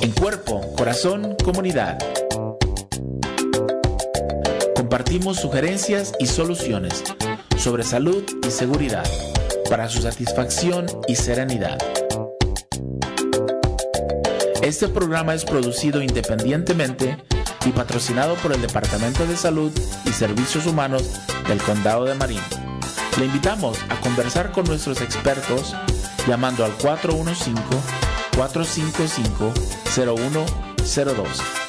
En Cuerpo, Corazón, Comunidad. Compartimos sugerencias y soluciones sobre salud y seguridad para su satisfacción y serenidad. Este programa es producido independientemente y patrocinado por el Departamento de Salud y Servicios Humanos del Condado de Marin. Le invitamos a conversar con nuestros expertos llamando al 415-455-0102.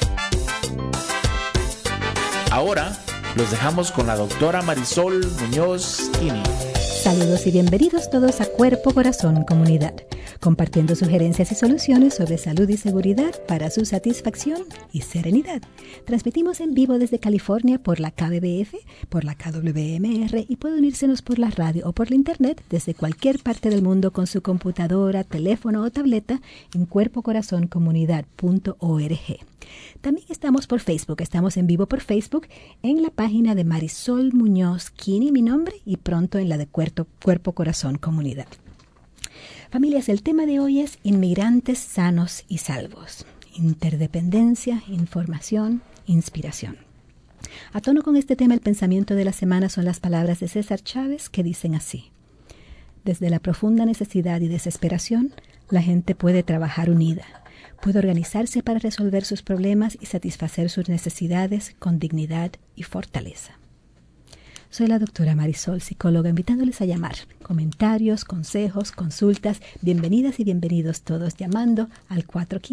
Ahora los dejamos con la doctora Marisol Muñoz Kini. Saludos y bienvenidos todos a Cuerpo, Corazón, Comunidad, compartiendo sugerencias y soluciones sobre salud y seguridad para su satisfacción y serenidad. Transmitimos en vivo desde California por la KBBF, por la KWMR y puede unírsenos por la radio o por la internet desde cualquier parte del mundo con su computadora, teléfono o tableta en cuerpocorazoncomunidad.org. También estamos por Facebook, estamos en vivo por Facebook en la página de Marisol Muñoz Kini, mi nombre, y pronto en la de Cuerpo, Corazón, Comunidad. Familias, el tema de hoy es inmigrantes sanos y salvos, interdependencia, información, inspiración. A tono con este tema, el pensamiento de la semana son las palabras de César Chávez que dicen así: desde la profunda necesidad y desesperación, la gente puede trabajar unida. Puede organizarse para resolver sus problemas y satisfacer sus necesidades con dignidad y fortaleza. Soy la doctora Marisol, psicóloga, invitándoles a llamar. Comentarios, consejos, consultas, bienvenidas y bienvenidos todos llamando al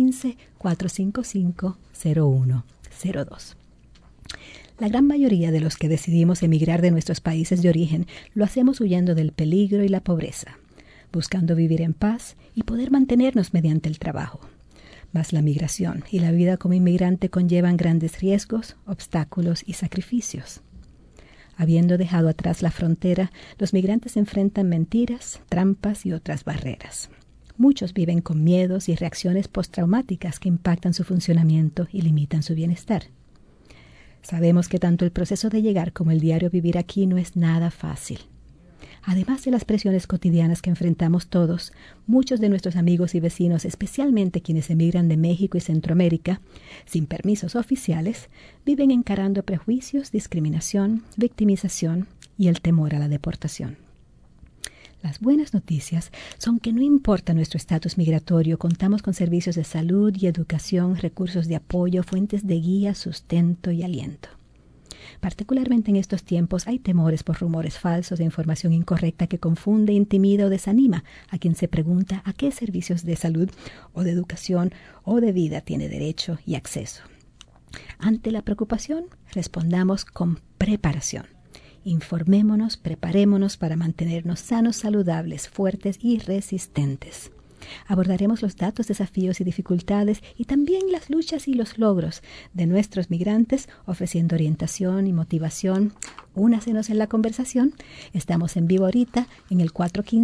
415-455-0102. La gran mayoría de los que decidimos emigrar de nuestros países de origen lo hacemos huyendo del peligro y la pobreza, buscando vivir en paz y poder mantenernos mediante el trabajo. Mas la migración y la vida como inmigrante conllevan grandes riesgos, obstáculos y sacrificios. Habiendo dejado atrás la frontera, los migrantes enfrentan mentiras, trampas y otras barreras. Muchos viven con miedos y reacciones postraumáticas que impactan su funcionamiento y limitan su bienestar. Sabemos que tanto el proceso de llegar como el diario vivir aquí no es nada fácil. Además de las presiones cotidianas que enfrentamos todos, muchos de nuestros amigos y vecinos, especialmente quienes emigran de México y Centroamérica, sin permisos oficiales, viven encarando prejuicios, discriminación, victimización y el temor a la deportación. Las buenas noticias son que no importa nuestro estatus migratorio, contamos con servicios de salud y educación, recursos de apoyo, fuentes de guía, sustento y aliento. Particularmente en estos tiempos hay temores por rumores falsos e información incorrecta que confunde, intimida o desanima a quien se pregunta a qué servicios de salud o de educación o de vida tiene derecho y acceso. Ante la preocupación, respondamos con preparación. Informémonos, preparémonos para mantenernos sanos, saludables, fuertes y resistentes. Abordaremos los datos, desafíos y dificultades y también las luchas y los logros de nuestros migrantes, ofreciendo orientación y motivación. Únasenos en la conversación. Estamos en vivo ahorita en el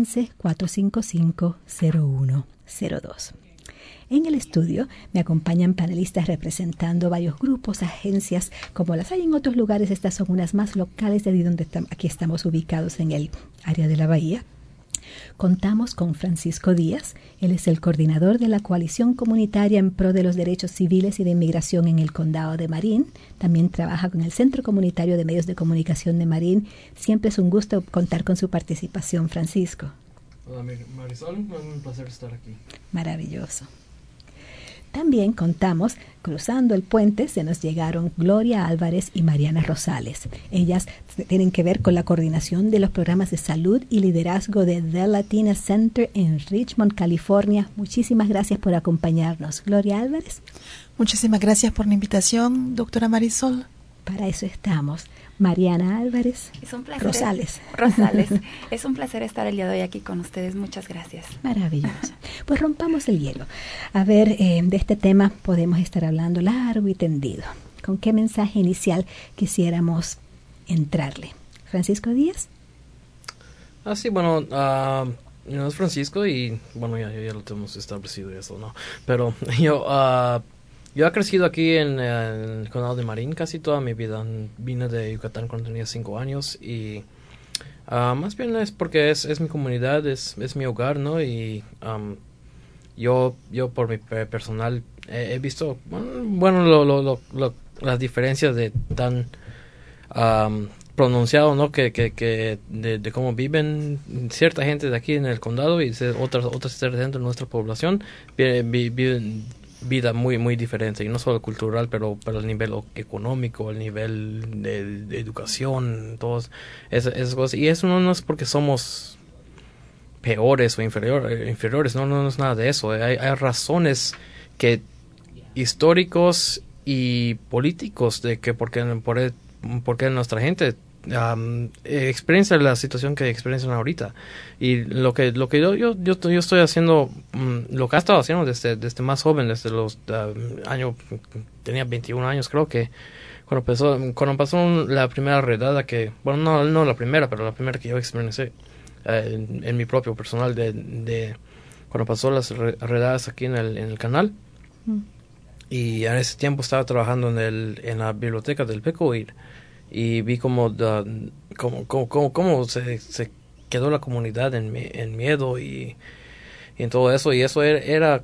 415-455-0102. En el estudio me acompañan panelistas representando varios grupos, agencias, como las hay en otros lugares. Estas son unas más locales de donde aquí estamos ubicados en el área de la Bahía. Contamos con Francisco Díaz. Él es el coordinador de la Coalición Comunitaria en Pro de los Derechos Civiles y de Inmigración en el Condado de Marin. También trabaja con el Centro Comunitario de Medios de Comunicación de Marin. Siempre es un gusto contar con su participación, Francisco. Hola, Marisol. Es un placer estar aquí. Maravilloso. También contamos, cruzando el puente, se nos llegaron Gloria Álvarez y Mariana Rosales. Ellas tienen que ver con la coordinación de los programas de salud y liderazgo de The Latina Center en Richmond, California. Muchísimas gracias por acompañarnos. Gloria Álvarez. Muchísimas gracias por la invitación, doctora Marisol. Para eso estamos. Mariana Álvarez. Es un placer. Rosales. Es un placer estar el día de hoy aquí con ustedes. Muchas gracias. Maravilloso. Pues rompamos el hielo. A ver, de este tema podemos estar hablando largo y tendido. ¿Con qué mensaje inicial quisiéramos entrarle? Francisco Díaz. Sí, bueno, es Francisco y, bueno, ya lo tenemos establecido eso, ¿no? Pero yo he crecido aquí en el Condado de Marin casi toda mi vida. Vine de Yucatán cuando tenía 5 años y más bien es porque es mi comunidad, es mi hogar, ¿no? Y yo por mi personal he visto, bueno, las diferencias de tan pronunciado, ¿no? Que de cómo viven cierta gente de aquí en el condado y otras dentro de nuestra población viven vida muy diferente, y no solo cultural, pero el nivel económico, el nivel de educación, todas esas cosas. Y eso no es porque somos peores o inferiores, no es nada de eso. Hay razones que históricos y políticos de que porque nuestra gente experiencia la situación que experiencian ahorita, y lo que yo estoy haciendo, lo que he estado haciendo desde más joven, desde los años, tenía 21 años creo, que cuando pasó la primera redada, que bueno, no la primera, pero la primera que yo experiencié en mi propio personal, de cuando pasó las redadas aquí en el canal. Y en ese tiempo estaba trabajando en la biblioteca del Pickleweed, y vi cómo se quedó la comunidad en miedo y en todo eso, y eso era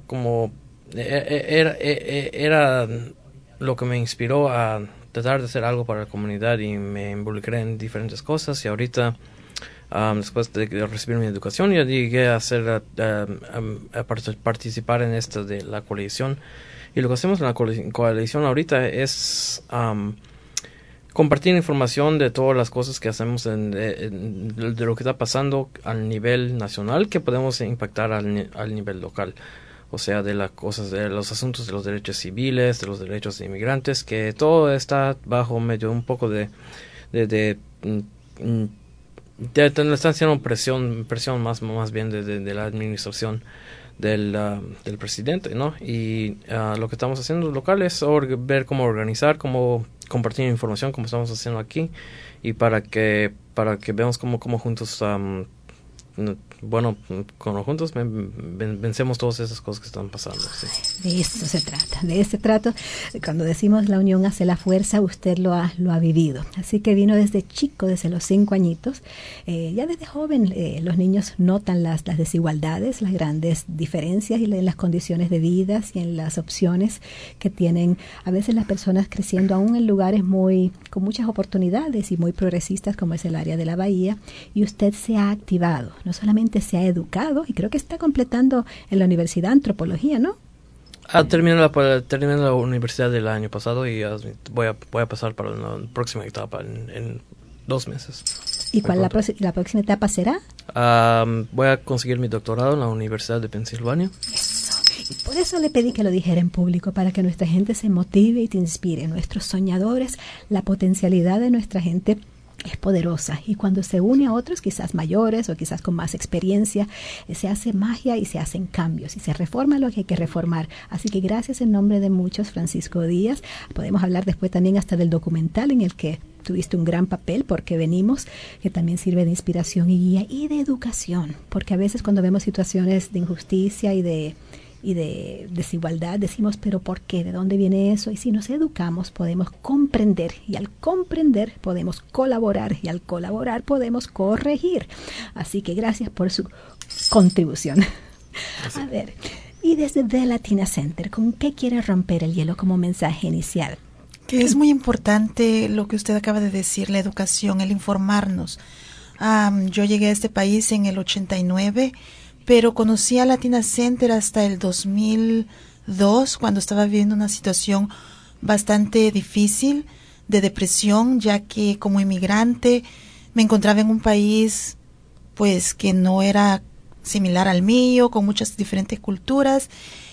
lo que me inspiró a tratar de hacer algo para la comunidad, y me involucré en diferentes cosas. Y ahorita, después de recibir mi educación, yo llegué a participar en esta de la coalición. Y lo que hacemos en la coalición ahorita es compartir información de todas las cosas que hacemos, de lo que está pasando al nivel nacional, que podemos impactar al nivel local. O sea, de las cosas, de los asuntos de los derechos civiles, de los derechos de inmigrantes, que todo está bajo medio un poco le están haciendo presión más bien de la administración del presidente, ¿no? Y lo que estamos haciendo local es ver cómo organizar, cómo compartir información, como estamos haciendo aquí, y para que veamos cómo juntos juntos vencemos todas esas cosas que están pasando. Sí. De eso se trata, de ese trato. Cuando decimos la unión hace la fuerza, usted lo ha vivido. Así que vino desde chico, desde los 5 añitos. Ya desde joven los niños notan las desigualdades, las grandes diferencias y en las condiciones de vida y en las opciones que tienen a veces las personas creciendo aún en lugares con muchas oportunidades y muy progresistas, como es el área de la Bahía. Y usted se ha activado, no solamente se ha educado, y creo que está completando en la universidad antropología, ¿no? Terminé la universidad del año pasado, y voy a pasar para la próxima etapa en 2 meses. ¿Y cuál la próxima etapa será? Voy a conseguir mi doctorado en la Universidad de Pensilvania. Eso. Y por eso le pedí que lo dijera en público, para que nuestra gente se motive y te inspire. Nuestros soñadores, la potencialidad de nuestra gente es poderosa, y cuando se une a otros quizás mayores o quizás con más experiencia, se hace magia y se hacen cambios y se reforma lo que hay que reformar. Así que gracias en nombre de muchos, Francisco Díaz. Podemos hablar después también hasta del documental en el que tuviste un gran papel, Porque venimos, que también sirve de inspiración y guía, y de educación, porque a veces cuando vemos situaciones de injusticia y de desigualdad decimos, pero ¿por qué? ¿De dónde viene eso? Y si nos educamos podemos comprender, y al comprender podemos colaborar, y al colaborar podemos corregir. Así que gracias por su contribución. Así. A ver, y desde The Latina Center, ¿con qué quiere romper el hielo como mensaje inicial? Que es muy importante lo que usted acaba de decir, la educación, el informarnos. Yo llegué a este país en el 89, pero conocí a Latina Center hasta el 2002, cuando estaba viviendo una situación bastante difícil de depresión, ya que como inmigrante me encontraba en un país pues que no era similar al mío, con muchas diferentes culturas,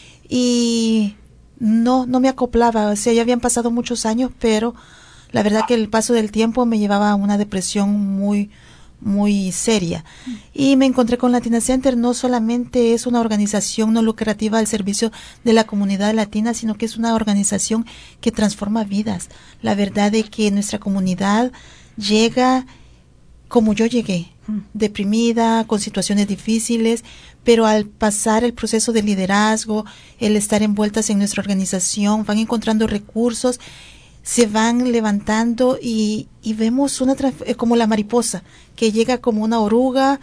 y no me acoplaba. O sea, ya habían pasado muchos años, pero la verdad que el paso del tiempo me llevaba a una depresión muy seria. Y me encontré con Latina Center. No solamente es una organización no lucrativa al servicio de la comunidad latina, sino que es una organización que transforma vidas. La verdad es que nuestra comunidad llega como yo llegué, deprimida, con situaciones difíciles, pero al pasar el proceso de liderazgo, el estar envueltas en nuestra organización, van encontrando recursos, se van levantando, y vemos como la mariposa que llega como una oruga,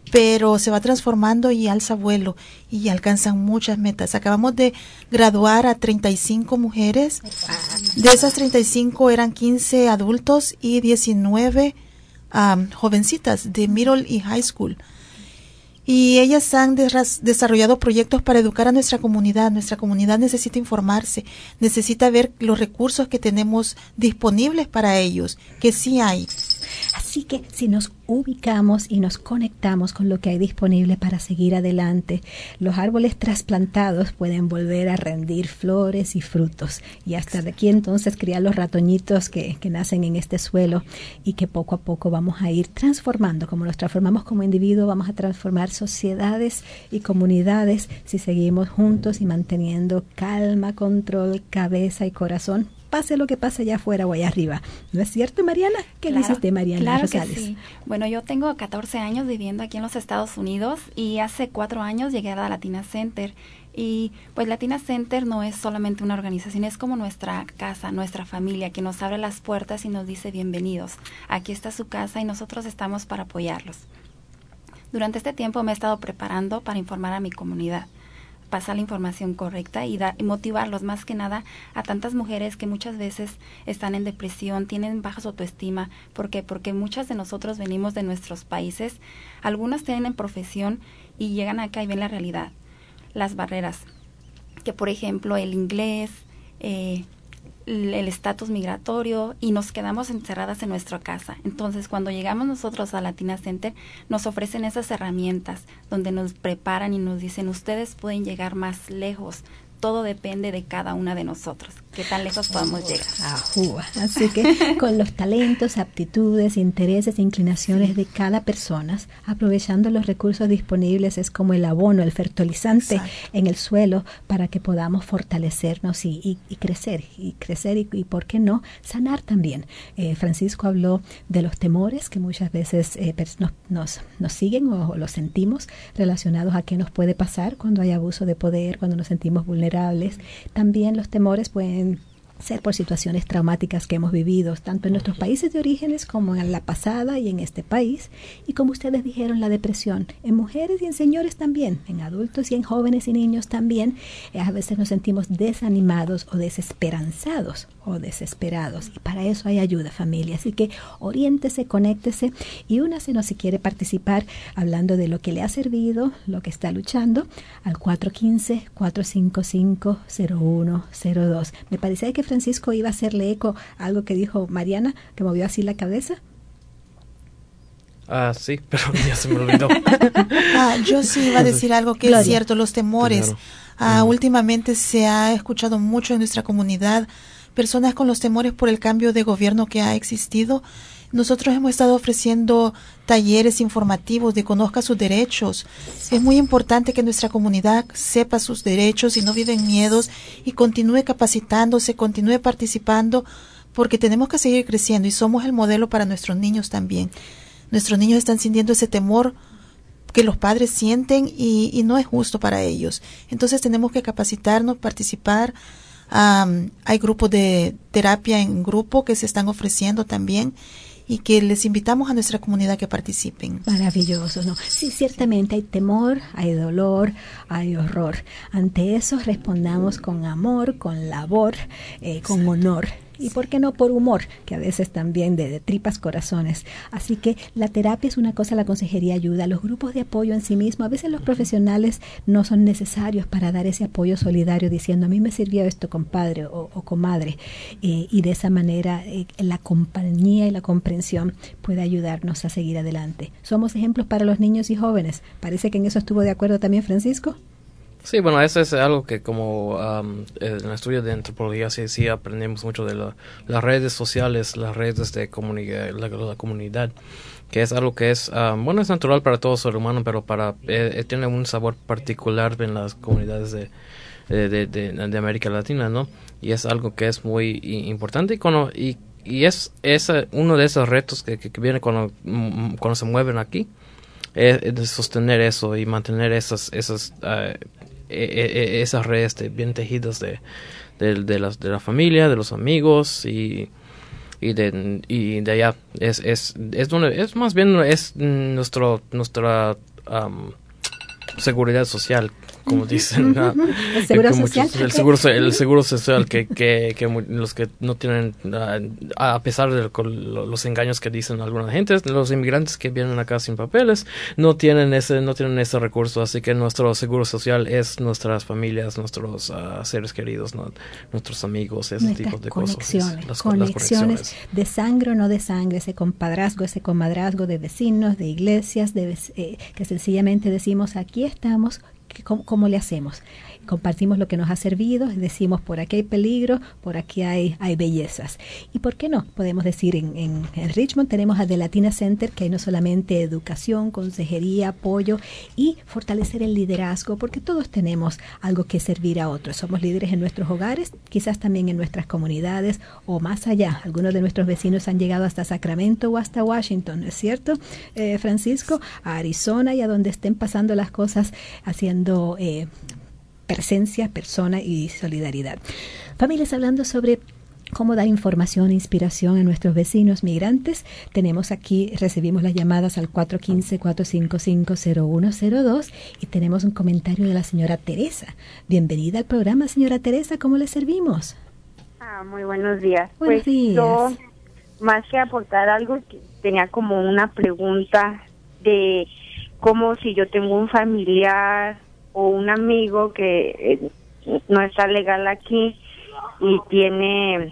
pero se va transformando y alza vuelo y alcanzan muchas metas. Acabamos de graduar a 35 mujeres. De esas 35 eran 15 adultos y 19 jovencitas de middle y high school. Y ellas han desarrollado proyectos para educar a nuestra comunidad. Nuestra comunidad necesita informarse, necesita ver los recursos que tenemos disponibles para ellos, que sí hay. Así que si nos ubicamos y nos conectamos con lo que hay disponible para seguir adelante, los árboles trasplantados pueden volver a rendir flores y frutos, y hasta de aquí entonces criar los ratoñitos que nacen en este suelo, y que poco a poco vamos a ir transformando. Como nos transformamos como individuos, vamos a transformar sociedades y comunidades si seguimos juntos y manteniendo calma, control, cabeza y corazón, pase lo que pase allá afuera o allá arriba. ¿No es cierto, Mariana? ¿Qué dices de Mariana claro Rosales? Que sí. Bueno, yo tengo 14 años viviendo aquí en los Estados Unidos y hace 4 años llegué a la Latina Center. Y pues Latina Center no es solamente una organización, es como nuestra casa, nuestra familia, que nos abre las puertas y nos dice bienvenidos. Aquí está su casa y nosotros estamos para apoyarlos. Durante este tiempo me he estado preparando para informar a mi comunidad, pasar la información correcta y motivarlos más que nada a tantas mujeres que muchas veces están en depresión, tienen baja autoestima. ¿Por qué? Porque muchas de nosotros venimos de nuestros países, algunas tienen profesión y llegan acá y ven la realidad, las barreras, que por ejemplo el inglés, el estatus migratorio, y nos quedamos encerradas en nuestra casa. Entonces, cuando llegamos nosotros a Latina Center, nos ofrecen esas herramientas donde nos preparan y nos dicen, ustedes pueden llegar más lejos. Todo depende de cada una de nosotros, qué tan lejos podemos llegar. Así que con los talentos, aptitudes, intereses e inclinaciones de cada persona, aprovechando los recursos disponibles, es como el abono, el fertilizante en el suelo para que podamos fortalecernos y crecer, y por qué no, sanar también. Francisco habló de los temores que muchas veces nos siguen o los sentimos relacionados a qué nos puede pasar cuando hay abuso de poder, cuando nos sentimos vulnerables. También los temores pueden ser por situaciones traumáticas que hemos vivido, tanto en nuestros países de orígenes como en la pasada y en este país. Y como ustedes dijeron, la depresión en mujeres y en señores también, en adultos y en jóvenes y niños también. A veces nos sentimos desanimados o desesperanzados o desesperados. Y para eso hay ayuda, familia. Así que oriéntese, conéctese y únase si quiere participar, hablando de lo que le ha servido, lo que está luchando, al 415-455-0102. Me parece que Francisco iba a hacerle eco a algo que dijo Mariana, que movió así la cabeza. Sí, pero ya se me olvidó. Yo sí iba a decir algo que Gloria. Es cierto, los temores. Claro. Últimamente se ha escuchado mucho en nuestra comunidad personas con los temores por el cambio de gobierno que ha existido. Nosotros hemos estado ofreciendo talleres informativos de conozca sus derechos. Es muy importante que nuestra comunidad sepa sus derechos y no vive en miedos y continúe capacitándose, continúe participando, porque tenemos que seguir creciendo y somos el modelo para nuestros niños también. Nuestros niños están sintiendo ese temor que los padres sienten y no es justo para ellos. Entonces tenemos que capacitarnos, participar. Hay grupos de terapia en grupo que se están ofreciendo también y que les invitamos a nuestra comunidad que participen. Maravilloso, ¿no? Sí, ciertamente hay temor, hay dolor, hay horror. Ante eso respondamos con amor, con labor, con honor. Y por qué no por humor, que a veces también de tripas corazones. Así que la terapia es una cosa, la consejería ayuda, los grupos de apoyo en sí mismos, a veces los profesionales no son necesarios para dar ese apoyo solidario diciendo a mí me sirvió esto, compadre o comadre, y de esa manera la compañía y la comprensión puede ayudarnos a seguir adelante. Somos ejemplos para los niños y jóvenes. Parece que en eso estuvo de acuerdo también Francisco. Sí, bueno, eso es algo que como en el estudio de antropología sí aprendemos mucho de las redes sociales, las redes de comunidad, la comunidad, que es algo que es, es natural para todo ser humano, pero tiene un sabor particular en las comunidades de América Latina, ¿no? Y es algo que es muy importante y es uno de esos retos que viene cuando se mueven aquí, de sostener eso y mantener esas redes bien tejidas de la familia, de los amigos y de allá es más bien nuestra seguridad social, como dicen. ¿El seguro social? El seguro social que los que no tienen, a pesar de los engaños que dicen alguna gente, los inmigrantes que vienen acá sin papeles no tienen ese recurso. Así que nuestro seguro social es nuestras familias, nuestros seres queridos, nuestros amigos, ese tipo de conexiones, cosas. Conexiones de sangre o no de sangre, ese compadrazgo, ese comadrazgo de vecinos, de iglesias, que sencillamente decimos, aquí estamos. ¿Cómo le hacemos? Compartimos lo que nos ha servido, decimos por aquí hay peligro, por aquí hay bellezas. ¿Y por qué no? Podemos decir en Richmond tenemos a The Latina Center, que hay no solamente educación, consejería, apoyo y fortalecer el liderazgo, porque todos tenemos algo que servir a otros. Somos líderes en nuestros hogares, quizás también en nuestras comunidades o más allá. Algunos de nuestros vecinos han llegado hasta Sacramento o hasta Washington, ¿no es cierto, Francisco? A Arizona y a donde estén pasando las cosas, haciendo presencia, persona y solidaridad. Familias, hablando sobre cómo dar información e inspiración a nuestros vecinos migrantes, recibimos las llamadas al 415-455-0102 y tenemos un comentario de la señora Teresa. Bienvenida al programa, señora Teresa, ¿cómo le servimos? Muy buenos días. Buenos días. Yo, más que aportar algo, tenía como una pregunta de cómo si yo tengo un familiar o un amigo que no está legal aquí y tiene,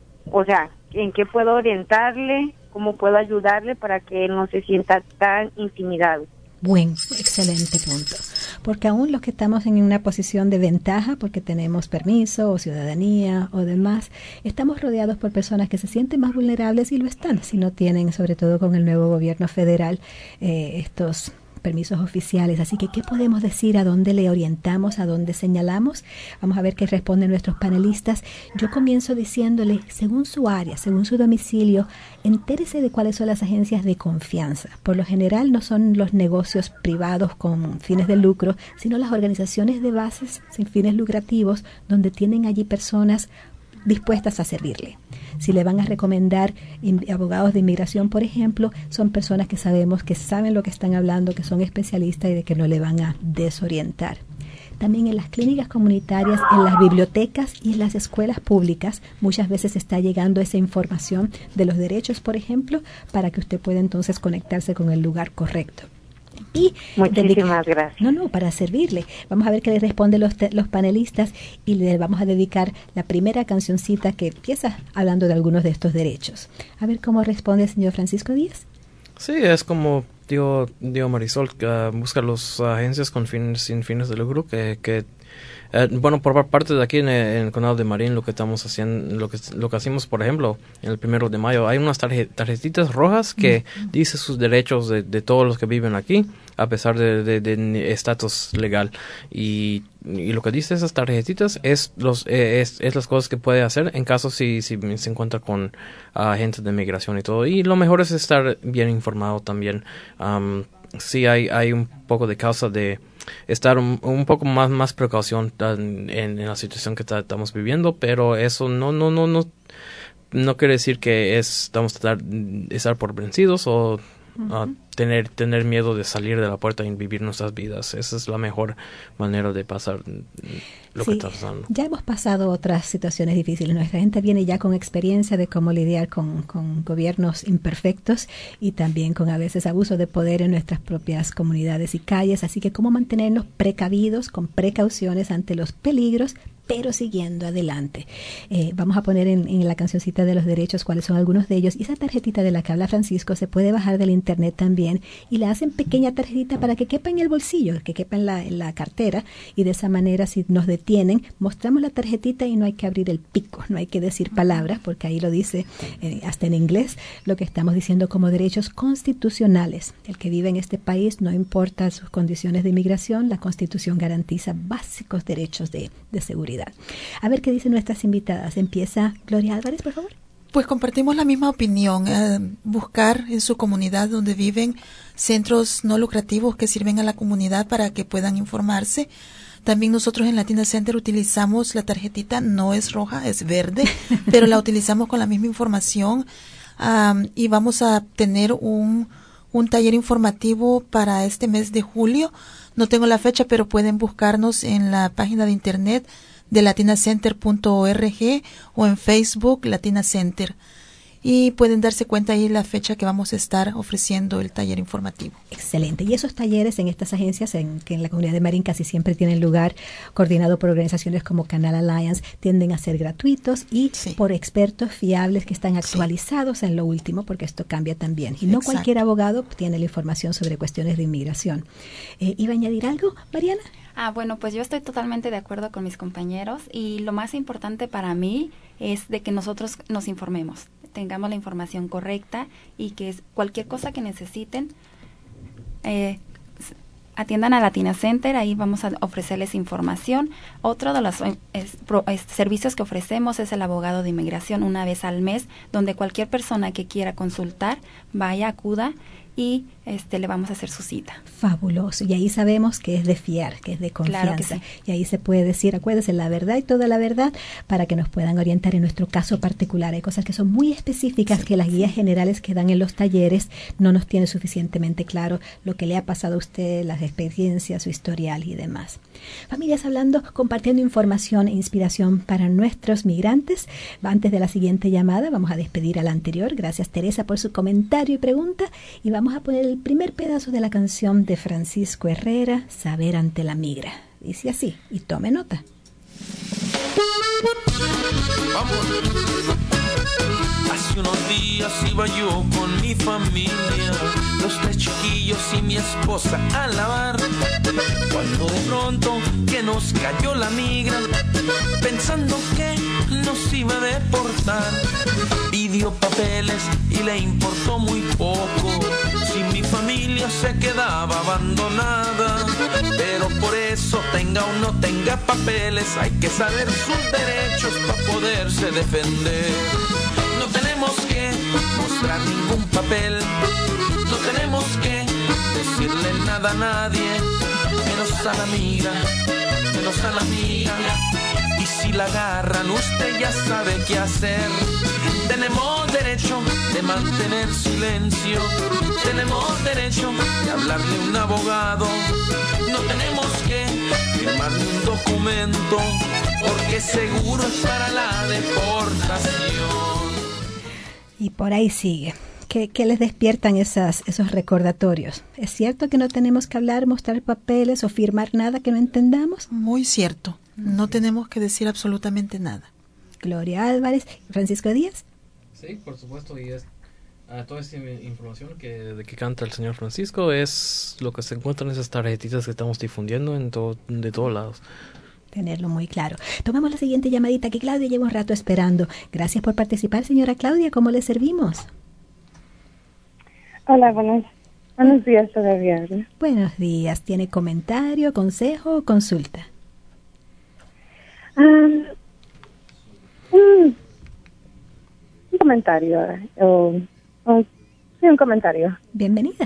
o sea, ¿en qué puedo orientarle? ¿Cómo puedo ayudarle para que él no se sienta tan intimidado? Excelente punto. Porque aún los que estamos en una posición de ventaja, porque tenemos permiso o ciudadanía o demás, estamos rodeados por personas que se sienten más vulnerables y lo están, si no tienen, sobre todo con el nuevo gobierno federal, estos permisos oficiales. Así que, ¿qué podemos decir? ¿A dónde le orientamos? ¿A dónde señalamos? Vamos a ver qué responden nuestros panelistas. Yo comienzo diciéndole, según su área, según su domicilio, entérese de cuáles son las agencias de confianza. Por lo general no son los negocios privados con fines de lucro, sino las organizaciones de bases sin fines lucrativos, donde tienen allí personas dispuestas a servirle. Si le van a recomendar abogados de inmigración, por ejemplo, son personas que sabemos que saben lo que están hablando, que son especialistas y de que no le van a desorientar. También en las clínicas comunitarias, en las bibliotecas y en las escuelas públicas, muchas veces está llegando esa información de los derechos, por ejemplo, para que usted pueda entonces conectarse con el lugar correcto. Y muchísimas gracias. No, para servirle. Vamos a ver qué le responden los panelistas y le vamos a dedicar la primera cancioncita que empieza hablando de algunos de estos derechos. A ver cómo responde el señor Francisco Díaz. Sí, es como digo Marisol, que busca las agencias sin fines de lucro que bueno, por parte de aquí en el condado de Marin, lo que estamos haciendo, lo que hacemos, por ejemplo, en el 1 de mayo, hay unas tarjetitas rojas que dice sus derechos de todos los que viven aquí, a pesar de estatus legal. Y lo que dice esas tarjetitas es las cosas que puede hacer en caso si se encuentra con agentes de migración y todo. Y lo mejor es estar bien informado también. Sí hay un poco de causa de estar un poco más precaución en la situación que estamos viviendo, pero eso no quiere decir que vamos a estar por vencidos o tener miedo de salir de la puerta y vivir nuestras vidas. Esa es la mejor manera de pasar lo que está pasando. Ya hemos pasado otras situaciones difíciles. Nuestra gente viene ya con experiencia de cómo lidiar con gobiernos imperfectos y también con a veces abuso de poder en nuestras propias comunidades y calles. Así que cómo mantenernos precavidos, con precauciones ante los peligros, pero siguiendo adelante. Vamos a poner en la cancioncita de los derechos cuáles son algunos de ellos. Y esa tarjetita de la que habla Francisco se puede bajar del internet también y la hacen pequeña tarjetita para que quepa en el bolsillo, que quepa en la cartera, y de esa manera si nos detienen, mostramos la tarjetita y no hay que abrir el pico, no hay que decir palabras, porque ahí lo dice hasta en inglés, lo que estamos diciendo como derechos constitucionales. El que vive en este país, no importa sus condiciones de inmigración, la Constitución garantiza básicos derechos de seguridad. A ver qué dicen nuestras invitadas. Empieza Gloria Álvarez, por favor. Pues compartimos la misma opinión, buscar en su comunidad donde viven centros no lucrativos que sirven a la comunidad para que puedan informarse. También nosotros en Latina Center utilizamos la tarjetita, no es roja, es verde, pero la utilizamos con la misma información y vamos a tener un un taller informativo para este mes de julio. No tengo la fecha, pero pueden buscarnos en la página de internet de latinacenter.org o en Facebook Latina Center. Y pueden darse cuenta ahí la fecha que vamos a estar ofreciendo el taller informativo. Excelente. Y esos talleres en estas agencias, que en la comunidad de Marín casi siempre tienen lugar, coordinado por organizaciones como Canal Alliance, tienden a ser gratuitos y por expertos fiables que están actualizados en lo último, porque esto cambia también. Y no cualquier abogado tiene la información sobre cuestiones de inmigración. ¿Iba a añadir algo, Mariana? Bueno, pues yo estoy totalmente de acuerdo con mis compañeros y lo más importante para mí es de que nosotros nos informemos, tengamos la información correcta y que cualquier cosa que necesiten, atiendan a Latina Center, ahí vamos a ofrecerles información. Otro de los servicios que ofrecemos es el abogado de inmigración una vez al mes, donde cualquier persona que quiera consultar, vaya, acuda y le vamos a hacer su cita. Fabuloso. Y ahí sabemos que es de fiar, que es de confianza. Claro que sí. Y ahí se puede decir, acuérdense, la verdad y toda la verdad, para que nos puedan orientar en nuestro caso particular. Hay cosas que son muy específicas que las guías generales que dan en los talleres no nos tienen suficientemente claro lo que le ha pasado a usted, las experiencias, su historial y demás. Familias Hablando, compartiendo información e inspiración para nuestros migrantes. Antes de la siguiente llamada, vamos a despedir a la anterior. Gracias, Teresa, por su comentario y pregunta. Y vamos a poner el primer pedazo de la canción de Francisco Herrera, Saber ante la migra. Dice así, y tome nota. Vamos. Hace unos días iba yo con mi familia, los 3 chiquillos y mi esposa a lavar, cuando de pronto que nos cayó la migra, pensando que nos iba a deportar. Pidió papeles y le importó muy poco si mi familia se quedaba abandonada. Pero por eso tenga o no tenga papeles, hay que saber sus derechos para poderse defender. No tenemos que mostrar ningún papel, no tenemos que decirle nada a nadie, menos a la migra, menos a la migra. Y si la agarran, usted ya sabe qué hacer. Tenemos derecho de mantener silencio, tenemos derecho de hablarle a un abogado. No tenemos que firmar ni un documento, porque seguro es para la deportación. Y por ahí sigue. ¿Qué les despiertan esos recordatorios? ¿Es cierto que no tenemos que hablar, mostrar papeles o firmar nada que no entendamos? Muy cierto. No tenemos que decir absolutamente nada. Gloria Álvarez. ¿Francisco Díaz? Sí, por supuesto. Y toda esta información de que canta el señor Francisco es lo que se encuentra en esas tarjetitas que estamos difundiendo de todos lados. Tenerlo muy claro. Tomamos la siguiente llamadita que Claudia lleva un rato esperando. Gracias por participar, señora Claudia. ¿Cómo le servimos? Hola, buenos días todavía, ¿verdad? Buenos días. ¿Tiene comentario, consejo o consulta? Un comentario. Sí, un comentario. Bienvenida.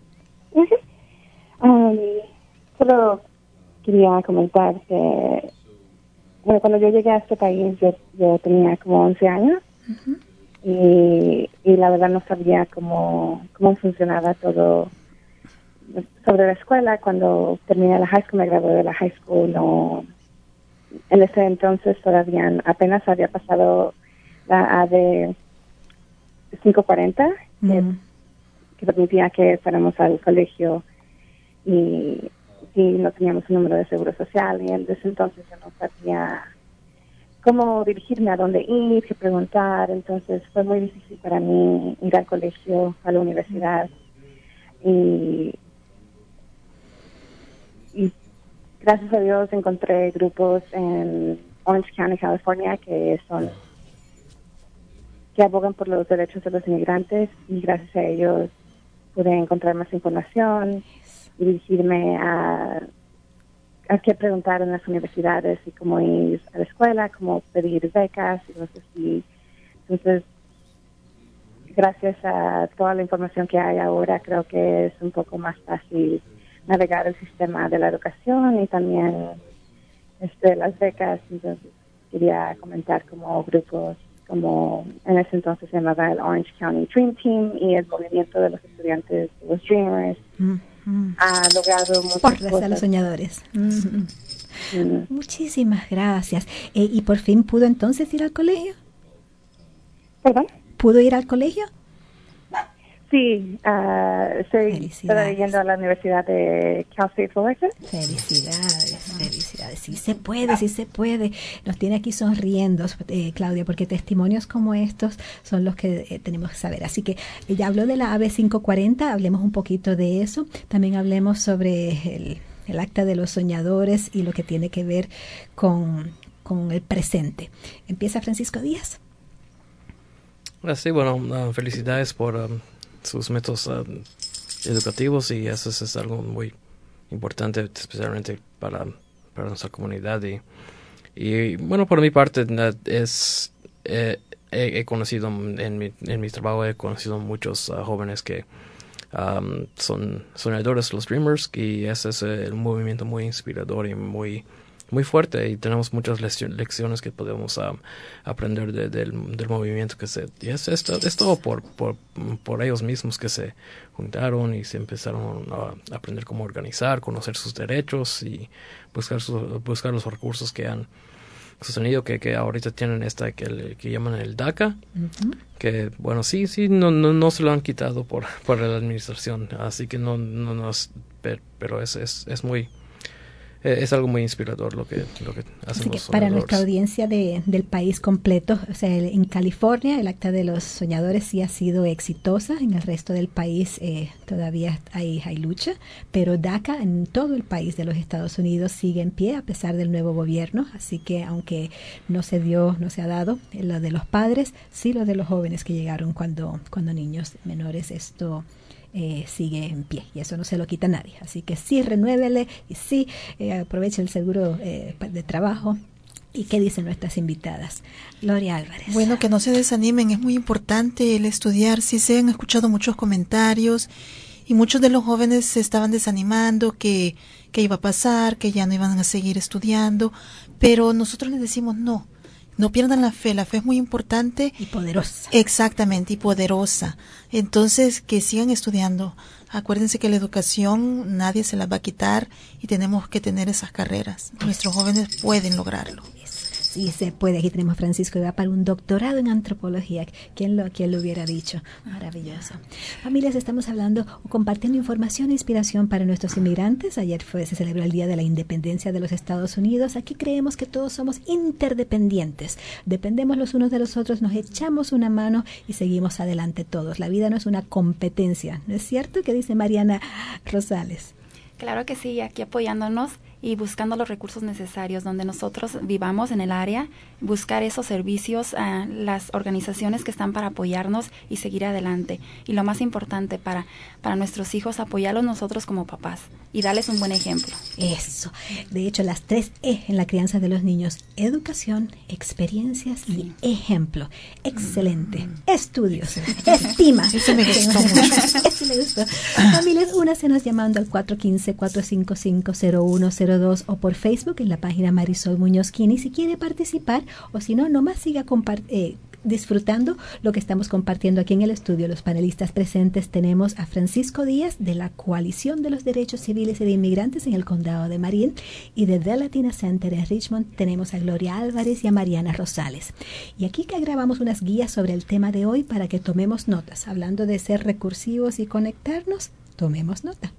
Solo quería comentar que, bueno, cuando yo llegué a este país, yo tenía como 11 años. Uh-huh. Y la verdad no sabía cómo funcionaba todo sobre la escuela. Cuando terminé la high school, me gradué de la high school, en ese entonces todavía apenas había pasado la AD 540, que permitía que fuéramos al colegio y no teníamos un número de seguro social, y desde entonces yo no sabía cómo dirigirme, a dónde ir, qué preguntar. Entonces fue muy difícil para mí ir al colegio, a la universidad, y gracias a Dios encontré grupos en Orange County, California, que abogan por los derechos de los inmigrantes, y gracias a ellos pude encontrar más información y dirigirme a qué preguntar en las universidades y cómo ir a la escuela, cómo pedir becas y cosas así. Entonces, gracias a toda la información que hay ahora, creo que es un poco más fácil navegar el sistema de la educación y también las becas. Entonces, quería comentar como grupos como en ese entonces se llamaba el Orange County Dream Team, y el movimiento de los estudiantes, los Dreamers, ha logrado muchas Porras cosas. a los soñadores. Muchísimas gracias. ¿Y por fin pudo entonces ir al colegio? ¿Perdón? ¿Pudo ir al colegio? Sí, estoy yendo a la Universidad de Cal State Fullerton. Felicidades. Sí se puede. Nos tiene aquí sonriendo, Claudia, porque testimonios como estos son los que tenemos que saber. Así que ya habló de la AB 540, hablemos un poquito de eso. También hablemos sobre el acta de los soñadores y lo que tiene que ver con el presente. Empieza Francisco Díaz. Sí, bueno, felicidades por sus métodos educativos, y eso es algo muy importante, especialmente para nuestra comunidad. Y bueno, por mi parte, he conocido en mi trabajo, he conocido muchos jóvenes que son soñadores, los Dreamers, y ese es un movimiento muy inspirador y muy fuerte, y tenemos muchas lecciones que podemos aprender del movimiento y es todo por ellos mismos que se juntaron y se empezaron a aprender cómo organizar, conocer sus derechos y buscar los recursos que han sostenido, que ahorita tienen que llaman el DACA, que bueno, sí, no se lo han quitado por la administración, así que pero es muy... Es algo muy inspirador lo que hacen los soñadores. Para nuestra audiencia del país completo, o sea, en California el acta de los soñadores sí ha sido exitosa, en el resto del país todavía hay lucha, pero DACA en todo el país de los Estados Unidos sigue en pie a pesar del nuevo gobierno, así que aunque no se ha dado lo de los padres, sí lo de los jóvenes que llegaron cuando niños menores, esto sigue en pie y eso no se lo quita nadie, así que sí, renuévele y sí, aproveche el seguro de trabajo. ¿Y qué dicen nuestras invitadas? Gloria Álvarez. Bueno, que no se desanimen, es muy importante el estudiar. Sí, se han escuchado muchos comentarios y muchos de los jóvenes se estaban desanimando, que iba a pasar, que ya no iban a seguir estudiando, pero nosotros les decimos no pierdan la fe es muy importante. Y poderosa. Exactamente, y poderosa. Entonces, que sigan estudiando. Acuérdense que la educación nadie se la va a quitar y tenemos que tener esas carreras. Nuestros jóvenes pueden lograrlo. Sí, se puede. Aquí tenemos a Francisco, que va para un doctorado en antropología. ¿Quién lo hubiera dicho? Maravilloso. Familias, estamos hablando o compartiendo información e inspiración para nuestros inmigrantes. Ayer se celebró el Día de la Independencia de los Estados Unidos. Aquí creemos que todos somos interdependientes. Dependemos los unos de los otros, nos echamos una mano y seguimos adelante todos. La vida no es una competencia. ¿No es cierto? ¿Qué dice Mariana Rosales? Claro que sí, aquí apoyándonos y buscando los recursos necesarios donde nosotros vivamos en el área, buscar esos servicios a las organizaciones que están para apoyarnos y seguir adelante. Y lo más importante para nuestros hijos, apoyarlos nosotros como papás y darles un buen ejemplo. Eso. De hecho, las 3 E en la crianza de los niños: educación, experiencias y ejemplo. Excelente. Estudios. Estima. Eso me gustó mucho. Eso me gustó. Familias, únasenos llamando al 415-455-0102 o por Facebook en la página Marisol Muñoz Kini si quiere participar, o si no, nomás siga disfrutando lo que estamos compartiendo aquí en el estudio. Los panelistas presentes tenemos a Francisco Díaz de la Coalición de los Derechos Civiles y de Inmigrantes en el Condado de Marin, y de The Latina Center en Richmond tenemos a Gloria Álvarez y a Mariana Rosales. Y aquí que grabamos unas guías sobre el tema de hoy para que tomemos notas. Hablando de ser recursivos y conectarnos, tomemos nota.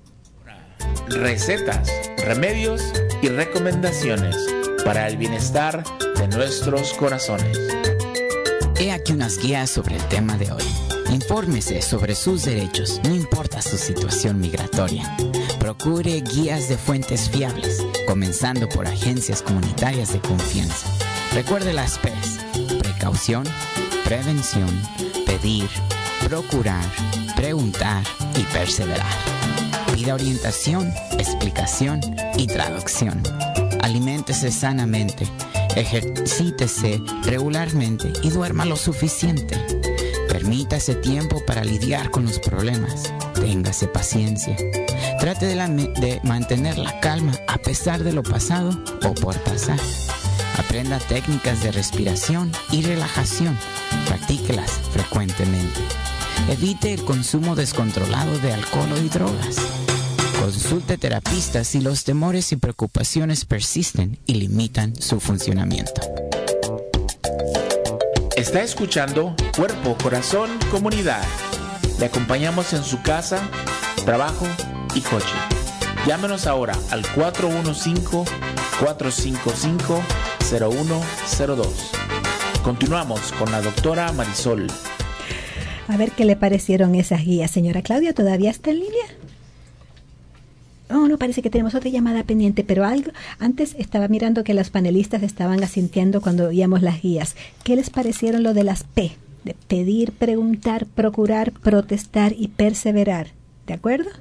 Recetas, remedios y recomendaciones para el bienestar de nuestros corazones. He aquí unas guías sobre el tema de hoy. Infórmese sobre sus derechos, no importa su situación migratoria. Procure guías de fuentes fiables, comenzando por agencias comunitarias de confianza. Recuerde las P's: precaución, prevención, pedir, procurar, preguntar y perseverar. Pida orientación, explicación y traducción. Aliméntese sanamente, ejercítese regularmente y duerma lo suficiente. Permítase tiempo para lidiar con los problemas. Téngase paciencia. Trate de mantener la calma a pesar de lo pasado o por pasar. Aprenda técnicas de respiración y relajación. Practíquelas frecuentemente. Evite el consumo descontrolado de alcohol y drogas. Consulte terapistas si los temores y preocupaciones persisten y limitan su funcionamiento. Está escuchando Cuerpo, Corazón, Comunidad. Le acompañamos en su casa, trabajo y coche. Llámenos ahora al 415-455-0102. Continuamos con la doctora Marisol. A ver qué le parecieron esas guías. Señora Claudia, ¿todavía está en línea? Oh, no, parece que tenemos otra llamada pendiente, pero algo. Antes estaba mirando que los panelistas estaban asintiendo cuando oíamos las guías. ¿Qué les parecieron lo de las P? De pedir, preguntar, procurar, protestar y perseverar. ¿De acuerdo?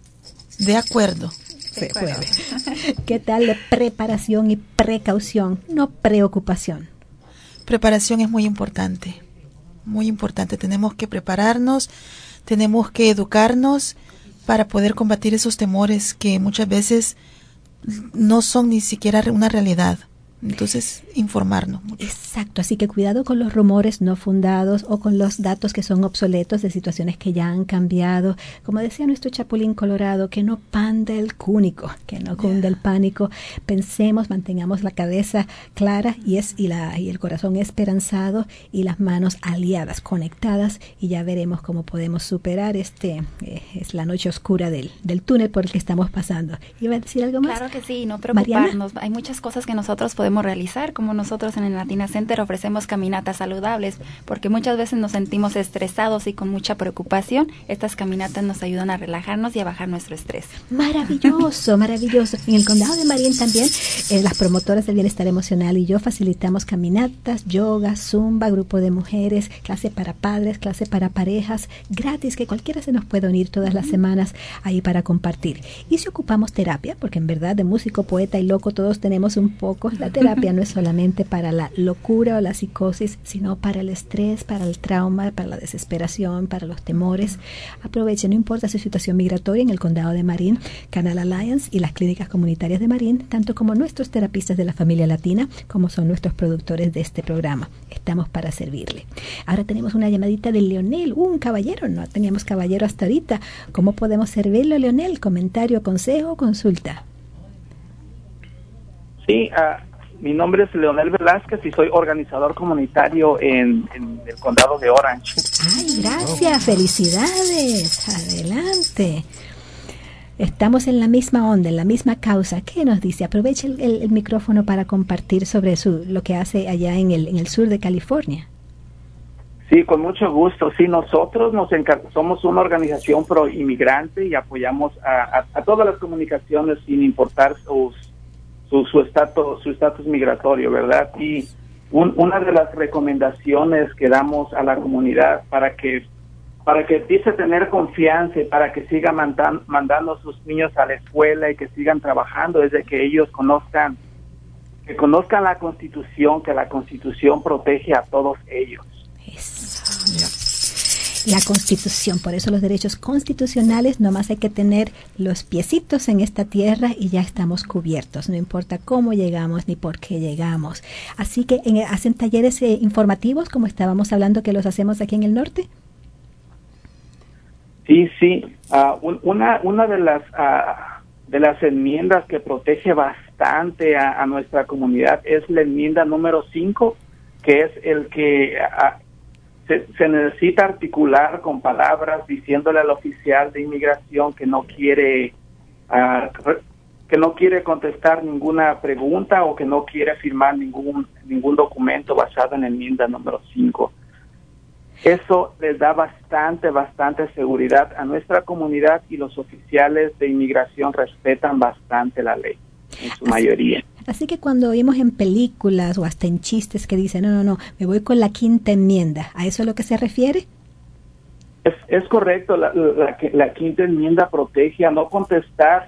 De acuerdo. Se puede. ¿Qué tal de preparación y precaución? No preocupación. Preparación es muy importante. Muy importante. Tenemos que prepararnos, tenemos que educarnos para poder combatir esos temores que muchas veces no son ni siquiera una realidad. Entonces, informarnos mucho. Exacto, así que cuidado con los rumores no fundados o con los datos que son obsoletos de situaciones que ya han cambiado. Como decía nuestro Chapulín Colorado, que no panda el cúnico, que no cunda el pánico. Pensemos, mantengamos la cabeza clara y el corazón esperanzado y las manos aliadas, conectadas, y ya veremos cómo podemos superar es la noche oscura del túnel por el que estamos pasando. ¿Iba a decir algo más? Claro que sí, no preocuparnos. Mariana. Hay muchas cosas que nosotros podemos realizar, como nosotros en el Latina Center ofrecemos caminatas saludables, porque muchas veces nos sentimos estresados y con mucha preocupación. Estas caminatas nos ayudan a relajarnos y a bajar nuestro estrés. Maravilloso, maravilloso. En el condado de Marín también, las promotoras del bienestar emocional y yo facilitamos caminatas, yoga, zumba, grupo de mujeres, clase para padres, clase para parejas, gratis, que cualquiera se nos puede unir todas las semanas ahí para compartir. Y si ocupamos terapia, porque en verdad de músico, poeta y loco todos tenemos un poco, la terapia no es solamente para la locura o la psicosis, sino para el estrés, para el trauma, para la desesperación, para los temores. Aprovechen, no importa su situación migratoria, en el condado de Marín, Canal Alliance y las clínicas comunitarias de Marín, tanto como nuestros terapistas de la familia latina, como son nuestros productores de este programa. Estamos para servirle. Ahora tenemos una llamadita de Leonel, un caballero, no teníamos caballero hasta ahorita. ¿Cómo podemos servirlo, Leonel? ¿Comentario, consejo o consulta? Sí, mi nombre es Leonel Velázquez y soy organizador comunitario en el condado de Orange. ¡Ay, gracias! ¡Felicidades! ¡Adelante! Estamos en la misma onda, en la misma causa. ¿Qué nos dice? Aproveche el micrófono para compartir sobre lo que hace allá en el sur de California. Sí, con mucho gusto. Sí, nosotros somos una organización pro inmigrante y apoyamos a todas las comunicaciones sin importar su estatus migratorio, ¿verdad? Y una de las recomendaciones que damos a la comunidad para que empiece a tener confianza y para que siga mandando a sus niños a la escuela y que sigan trabajando es de que ellos conozcan la Constitución, que la Constitución protege a todos ellos. La Constitución, por eso los derechos constitucionales, nomás hay que tener los piecitos en esta tierra y ya estamos cubiertos, no importa cómo llegamos ni por qué llegamos. Así que hacen talleres informativos, como estábamos hablando que los hacemos aquí en el norte. Sí. Una de las enmiendas que protege bastante a nuestra comunidad es la enmienda número 5, que es el que se necesita articular con palabras diciéndole al oficial de inmigración que no quiere contestar ninguna pregunta o que no quiere firmar ningún documento basado en la enmienda número 5. Eso les da bastante seguridad a nuestra comunidad y los oficiales de inmigración respetan bastante la ley, en su mayoría. Así que cuando oímos en películas o hasta en chistes que dicen, no, me voy con la quinta enmienda, ¿a eso es lo que se refiere? Es correcto, la quinta enmienda protege a no contestar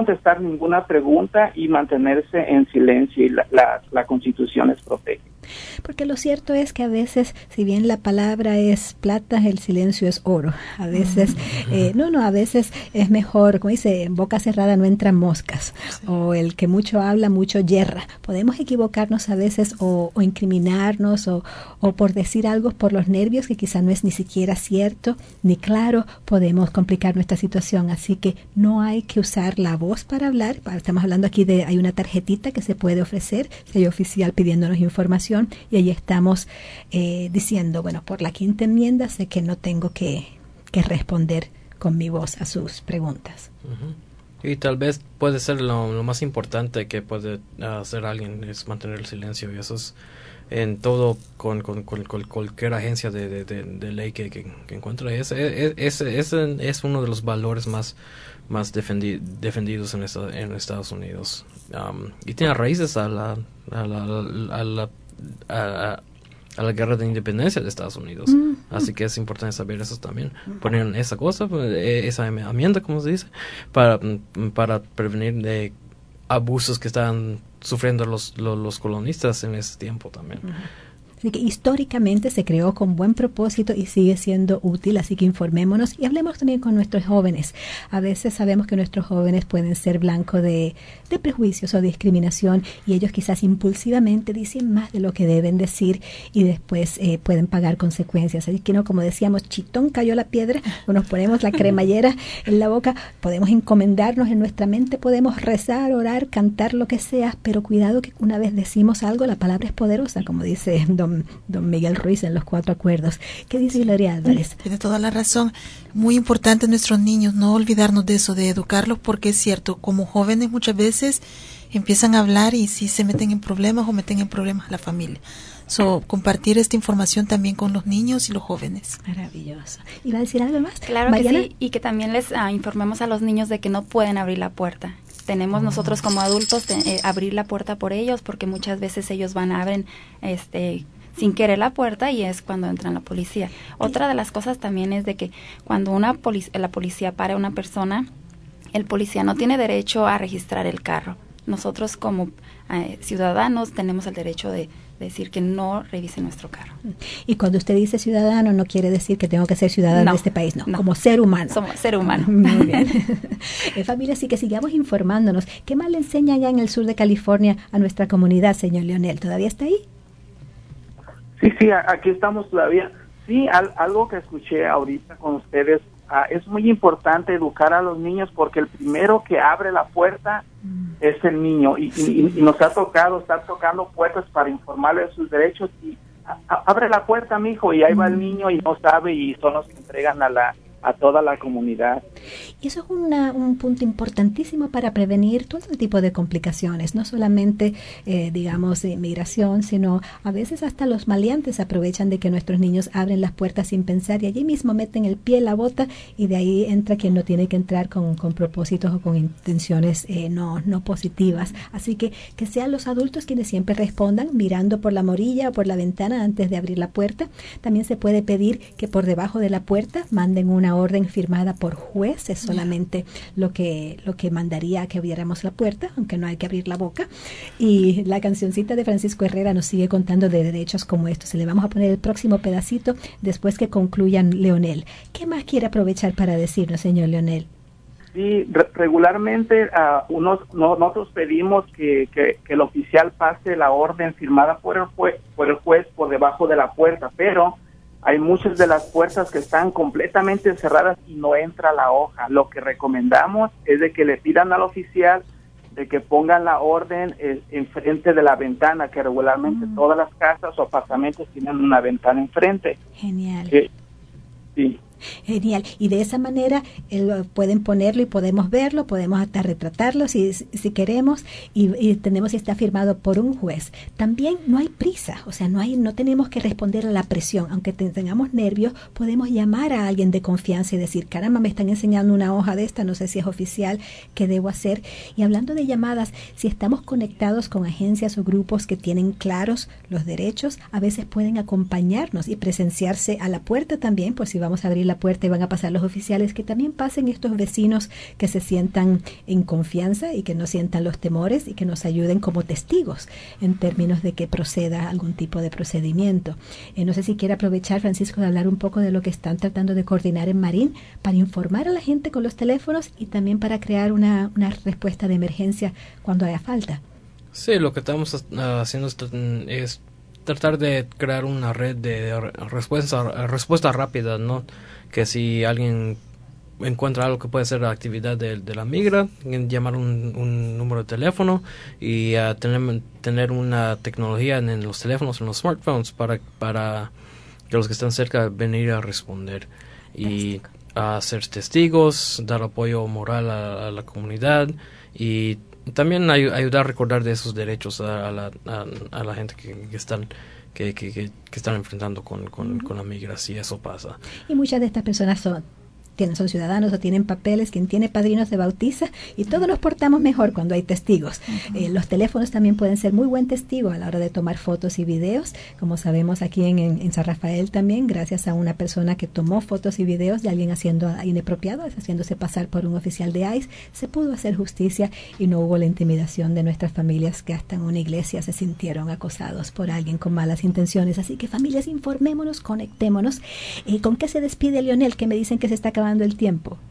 ninguna pregunta y mantenerse en silencio, y la Constitución les protege. porque lo cierto es que a veces, si bien la palabra es plata, el silencio es oro. A veces, a veces es mejor, como dice, en boca cerrada no entran moscas, o el que mucho habla, mucho yerra. Podemos equivocarnos a veces o incriminarnos o por decir algo por los nervios que quizá no es ni siquiera cierto ni claro, podemos complicar nuestra situación. Así que no hay que usar la voz para hablar. Estamos hablando aquí hay una tarjetita que se puede ofrecer, sello oficial pidiéndonos información, y ahí estamos diciendo, bueno, por la quinta enmienda sé que no tengo que responder con mi voz a sus preguntas. Y tal vez puede ser lo más importante que puede hacer alguien es mantener el silencio, y eso es en todo con cualquier agencia de ley que encuentre. Es uno de los valores más defendidos en Estados Unidos, y tiene raíces a la guerra de independencia de Estados Unidos. Así que es importante saber eso también. Poner esa cosa, esa enmienda, como se dice, para prevenir de abusos que están sufriendo los colonistas en ese tiempo también. Así que históricamente se creó con buen propósito y sigue siendo útil, así que informémonos y hablemos también con nuestros jóvenes. A veces sabemos que nuestros jóvenes pueden ser blanco de prejuicios o discriminación, y ellos quizás impulsivamente dicen más de lo que deben decir y después pueden pagar consecuencias. Así que no, como decíamos, chitón cayó la piedra, o nos ponemos la cremallera en la boca, podemos encomendarnos en nuestra mente, podemos rezar, orar, cantar, lo que sea, pero cuidado que una vez decimos algo, la palabra es poderosa, como dice don Miguel Ruiz en los 4 acuerdos. ¿Qué dice Gloria Álvarez? Tiene toda la razón. Muy importante nuestros niños, no olvidarnos de eso, de educarlos, porque es cierto, como jóvenes muchas veces empiezan a hablar y sí se meten en problemas o meten en problemas a la familia. Compartir esta información también con los niños y los jóvenes. Maravilloso. ¿Iba a decir algo más? Claro que sí, y que también les informemos a los niños de que no pueden abrir la puerta. Tenemos nosotros como adultos abrir la puerta por ellos, porque muchas veces ellos abren sin querer la puerta, y es cuando entra la policía. Otra de las cosas también es de que cuando la policía para a una persona, el policía no tiene derecho a registrar el carro. Nosotros como ciudadanos tenemos el derecho de decir que no revise nuestro carro. Y cuando usted dice ciudadano, no quiere decir que tengo que ser ciudadano de este país, no, como ser humano. Somos ser humano. Muy bien. Familia, así que sigamos informándonos. ¿Qué más le enseña allá en el sur de California a nuestra comunidad, señor Leonel? ¿Todavía está ahí? Sí, aquí estamos todavía. Sí, algo que escuché ahorita con ustedes, es muy importante educar a los niños, porque el primero que abre la puerta es el niño, y nos ha tocado estar tocando puertas para informarle de sus derechos, y abre la puerta, mijo, y ahí va el niño y no sabe, y son los que entregan a toda la comunidad. Y eso es un punto importantísimo para prevenir todo este tipo de complicaciones, no solamente, migración, sino a veces hasta los maleantes aprovechan de que nuestros niños abren las puertas sin pensar, y allí mismo meten el pie, la bota, y de ahí entra quien no tiene que entrar con propósitos o con intenciones no positivas. Así que sean los adultos quienes siempre respondan, mirando por la morilla o por la ventana antes de abrir la puerta. También se puede pedir que por debajo de la puerta manden una orden firmada por juez, es solamente lo que mandaría a que abriéramos la puerta, aunque no hay que abrir la boca. Y la cancioncita de Francisco Herrera nos sigue contando de derechos como estos. Le vamos a poner el próximo pedacito después que concluyan Leonel. ¿Qué más quiere aprovechar para decirnos, señor Leonel? Sí, regularmente nosotros pedimos que el oficial pase la orden firmada por el juez por debajo de la puerta, pero hay muchas de las puertas que están completamente cerradas y no entra la hoja. Lo que recomendamos es de que le pidan al oficial de que pongan la orden enfrente de la ventana, que regularmente todas las casas o apartamentos tienen una ventana enfrente. Genial. Sí. Genial. Y de esa manera pueden ponerlo y podemos verlo, podemos hasta retratarlo si queremos, y tenemos si está firmado por un juez. También no hay prisa, o sea, no tenemos que responder a la presión. Aunque tengamos nervios, podemos llamar a alguien de confianza y decir, caramba, me están enseñando una hoja de esta, no sé si es oficial, ¿qué debo hacer? Y hablando de llamadas, si estamos conectados con agencias o grupos que tienen claros los derechos, a veces pueden acompañarnos y presenciarse a la puerta también, por si vamos a abrir la puerta y van a pasar los oficiales, que también pasen estos vecinos que se sientan en confianza y que no sientan los temores y que nos ayuden como testigos en términos de que proceda algún tipo de procedimiento. No sé si quiere aprovechar, Francisco, de hablar un poco de lo que están tratando de coordinar en Marín para informar a la gente con los teléfonos y también para crear una respuesta de emergencia cuando haya falta. Sí, lo que estamos haciendo es tratar de crear una red de respuesta rápida, ¿no? Que si alguien encuentra algo que puede ser la actividad de la migra, llamar un número de teléfono y tener una tecnología en los teléfonos, en los smartphones, para que los que están cerca venir a responder y a ser testigos, dar apoyo moral a la comunidad y también ayudar a recordar de esos derechos a la gente que están enfrentando con la migración, y eso pasa. Y muchas de estas personas son ciudadanos o tienen papeles. Quien tiene padrinos se bautiza y todos nos portamos mejor cuando hay testigos. Los teléfonos también pueden ser muy buen testigo a la hora de tomar fotos y videos, como sabemos aquí en San Rafael también, gracias a una persona que tomó fotos y videos de alguien haciendo inapropiado, haciéndose pasar por un oficial de ICE, se pudo hacer justicia y no hubo la intimidación de nuestras familias que hasta en una iglesia se sintieron acosados por alguien con malas intenciones. Así que, familias, informémonos, conectémonos. ¿Con qué se despide Leonel? Que me dicen que se está acabando el tiempo.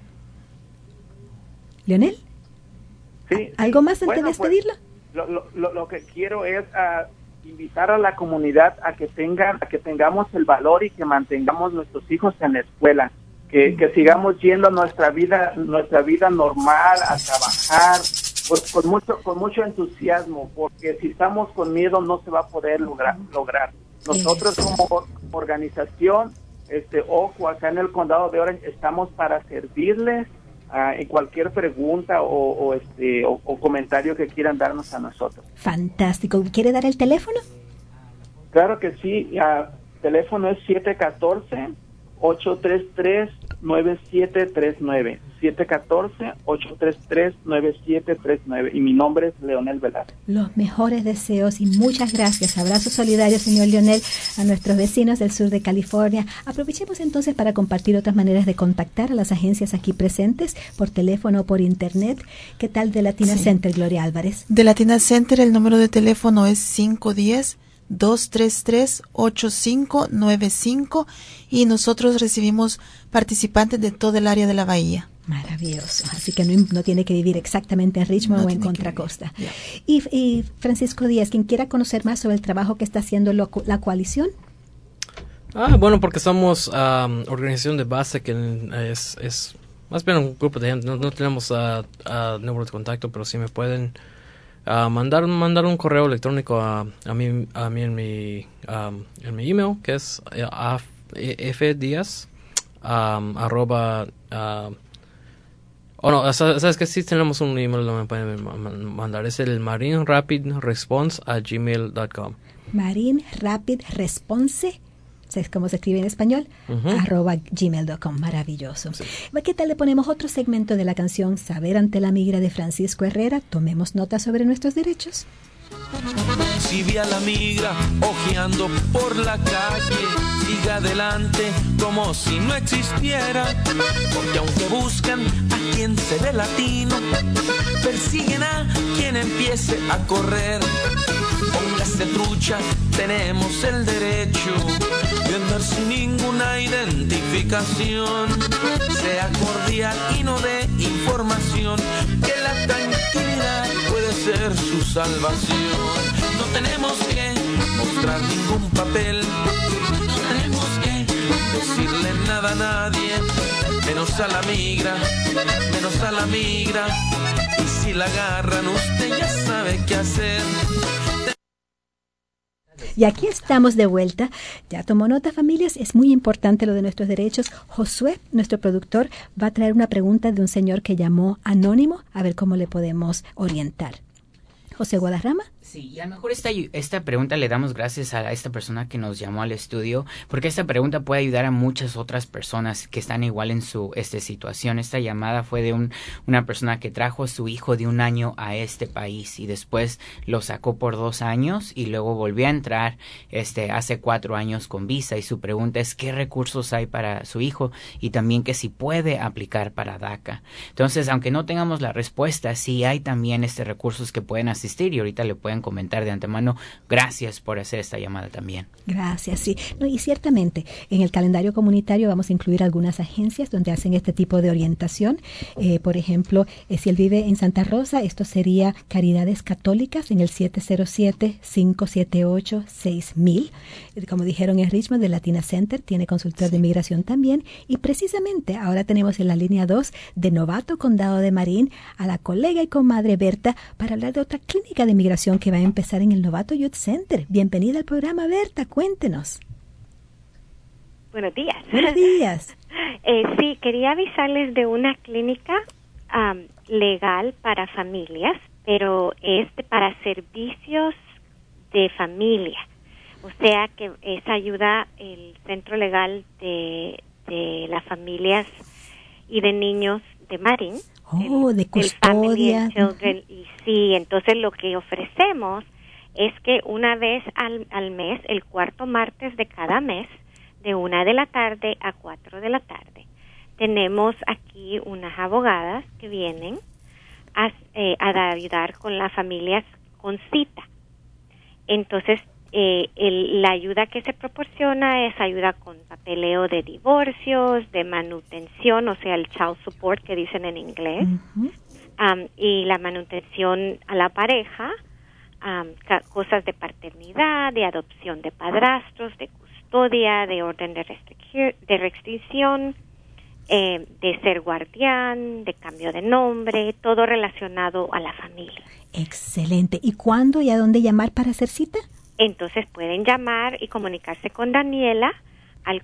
¿Leonel? Sí, ¿Algo más antes de despedirlo? Pues, lo que quiero es invitar a la comunidad a que tengamos el valor y que mantengamos nuestros hijos en la escuela, que sigamos yendo a nuestra vida normal, a trabajar con mucho entusiasmo, porque si estamos con miedo no se va a poder lograr. Nosotros como organización OCU acá en el condado de Orange estamos para servirles en cualquier pregunta o comentario que quieran darnos a nosotros. Fantástico. ¿Quiere dar el teléfono? Claro que sí. Teléfono es 714-833-9739. 714-833-9739. Y mi nombre es Leonel Velázquez. Los mejores deseos y muchas gracias. Abrazos solidarios, señor Leonel, a nuestros vecinos del sur de California. Aprovechemos entonces para compartir otras maneras de contactar a las agencias aquí presentes, por teléfono o por internet. ¿Qué tal de Latina Center, Gloria Álvarez? De Latina Center el número de teléfono es 510-233-8595 y nosotros recibimos participantes de todo el área de la bahía. Maravilloso. Así que no tiene que vivir exactamente en Richmond o en Contra Costa. Yeah. Y Francisco Díaz, quien quiera conocer más sobre el trabajo que está haciendo la coalición. Bueno, porque somos organización de base que es más bien un grupo de gente. No tenemos número de contacto, pero sí me pueden mandar un correo electrónico a mí en mi email, que es fdiaz sabes que sí tenemos un email donde me pueden mandar. Es el marinrapidresponse@gmail.com. Marinrapidresponse, ¿sabes cómo se escribe en español? @gmail.com. Maravilloso. Sí. ¿Qué tal le ponemos otro segmento de la canción Saber ante la migra de Francisco Herrera? Tomemos nota sobre nuestros derechos. Si vi a la migra ojeando por la calle, siga adelante como si no existiera, porque aunque buscan a quien se ve latino, persiguen a quien empiece a correr. Póngase trucha, tenemos el derecho de andar sin ninguna identificación. Sea cordial y no dé información, que la tranquilidad puede ser su salvación. No tenemos que mostrar ningún papel, no tenemos que decirle nada a nadie, menos a la migra, menos a la migra. Y si la agarran, usted ya sabe qué hacer. Y aquí estamos de vuelta. Ya tomó nota, familias, es muy importante lo de nuestros derechos. Josué, nuestro productor, va a traer una pregunta de un señor que llamó anónimo, a ver cómo le podemos orientar. José Guadarrama. Sí, y a lo mejor esta pregunta le damos gracias a esta persona que nos llamó al estudio, porque esta pregunta puede ayudar a muchas otras personas que están igual en su situación. Esta llamada fue de una persona que trajo a su hijo de 1 año a este país y después lo sacó por 2 años y luego volvió a entrar hace 4 años con visa, y su pregunta es qué recursos hay para su hijo y también que si puede aplicar para DACA. Entonces, aunque no tengamos la respuesta, sí hay también recursos que pueden asistir, y ahorita le pueden comentar de antemano. Gracias por hacer esta llamada también. Gracias, sí. No, y ciertamente, en el calendario comunitario vamos a incluir algunas agencias donde hacen este tipo de orientación. Por ejemplo, si él vive en Santa Rosa, esto sería Caridades Católicas en el 707-578-6000. Como dijeron, en Richmond, de Latina Center, tiene consultor de inmigración también. Y precisamente ahora tenemos en la línea 2 de Novato, Condado de Marín, a la colega y comadre Berta, para hablar de otra clínica de inmigración que va a empezar en el Novato Youth Center. Bienvenida al programa, Berta, cuéntenos. Buenos días. Buenos días. Sí, quería avisarles de una clínica legal para familias, pero es para servicios de familia. O sea que esa ayuda el Centro Legal de las Familias y de Niños de Marín. De custodia. Y sí, entonces lo que ofrecemos es que una vez al mes, el cuarto martes de cada mes, de 1 de la tarde a 4 de la tarde, tenemos aquí unas abogadas que vienen a ayudar con las familias con cita. Entonces, la ayuda que se proporciona es ayuda con papeleo de divorcios, de manutención, o sea, el child support que dicen en inglés, y la manutención a la pareja, cosas de paternidad, de adopción de padrastros, de custodia, de orden de restricción, de ser guardián, de cambio de nombre, todo relacionado a la familia. Excelente. ¿Y cuándo y a dónde llamar para hacer cita? Entonces pueden llamar y comunicarse con Daniela al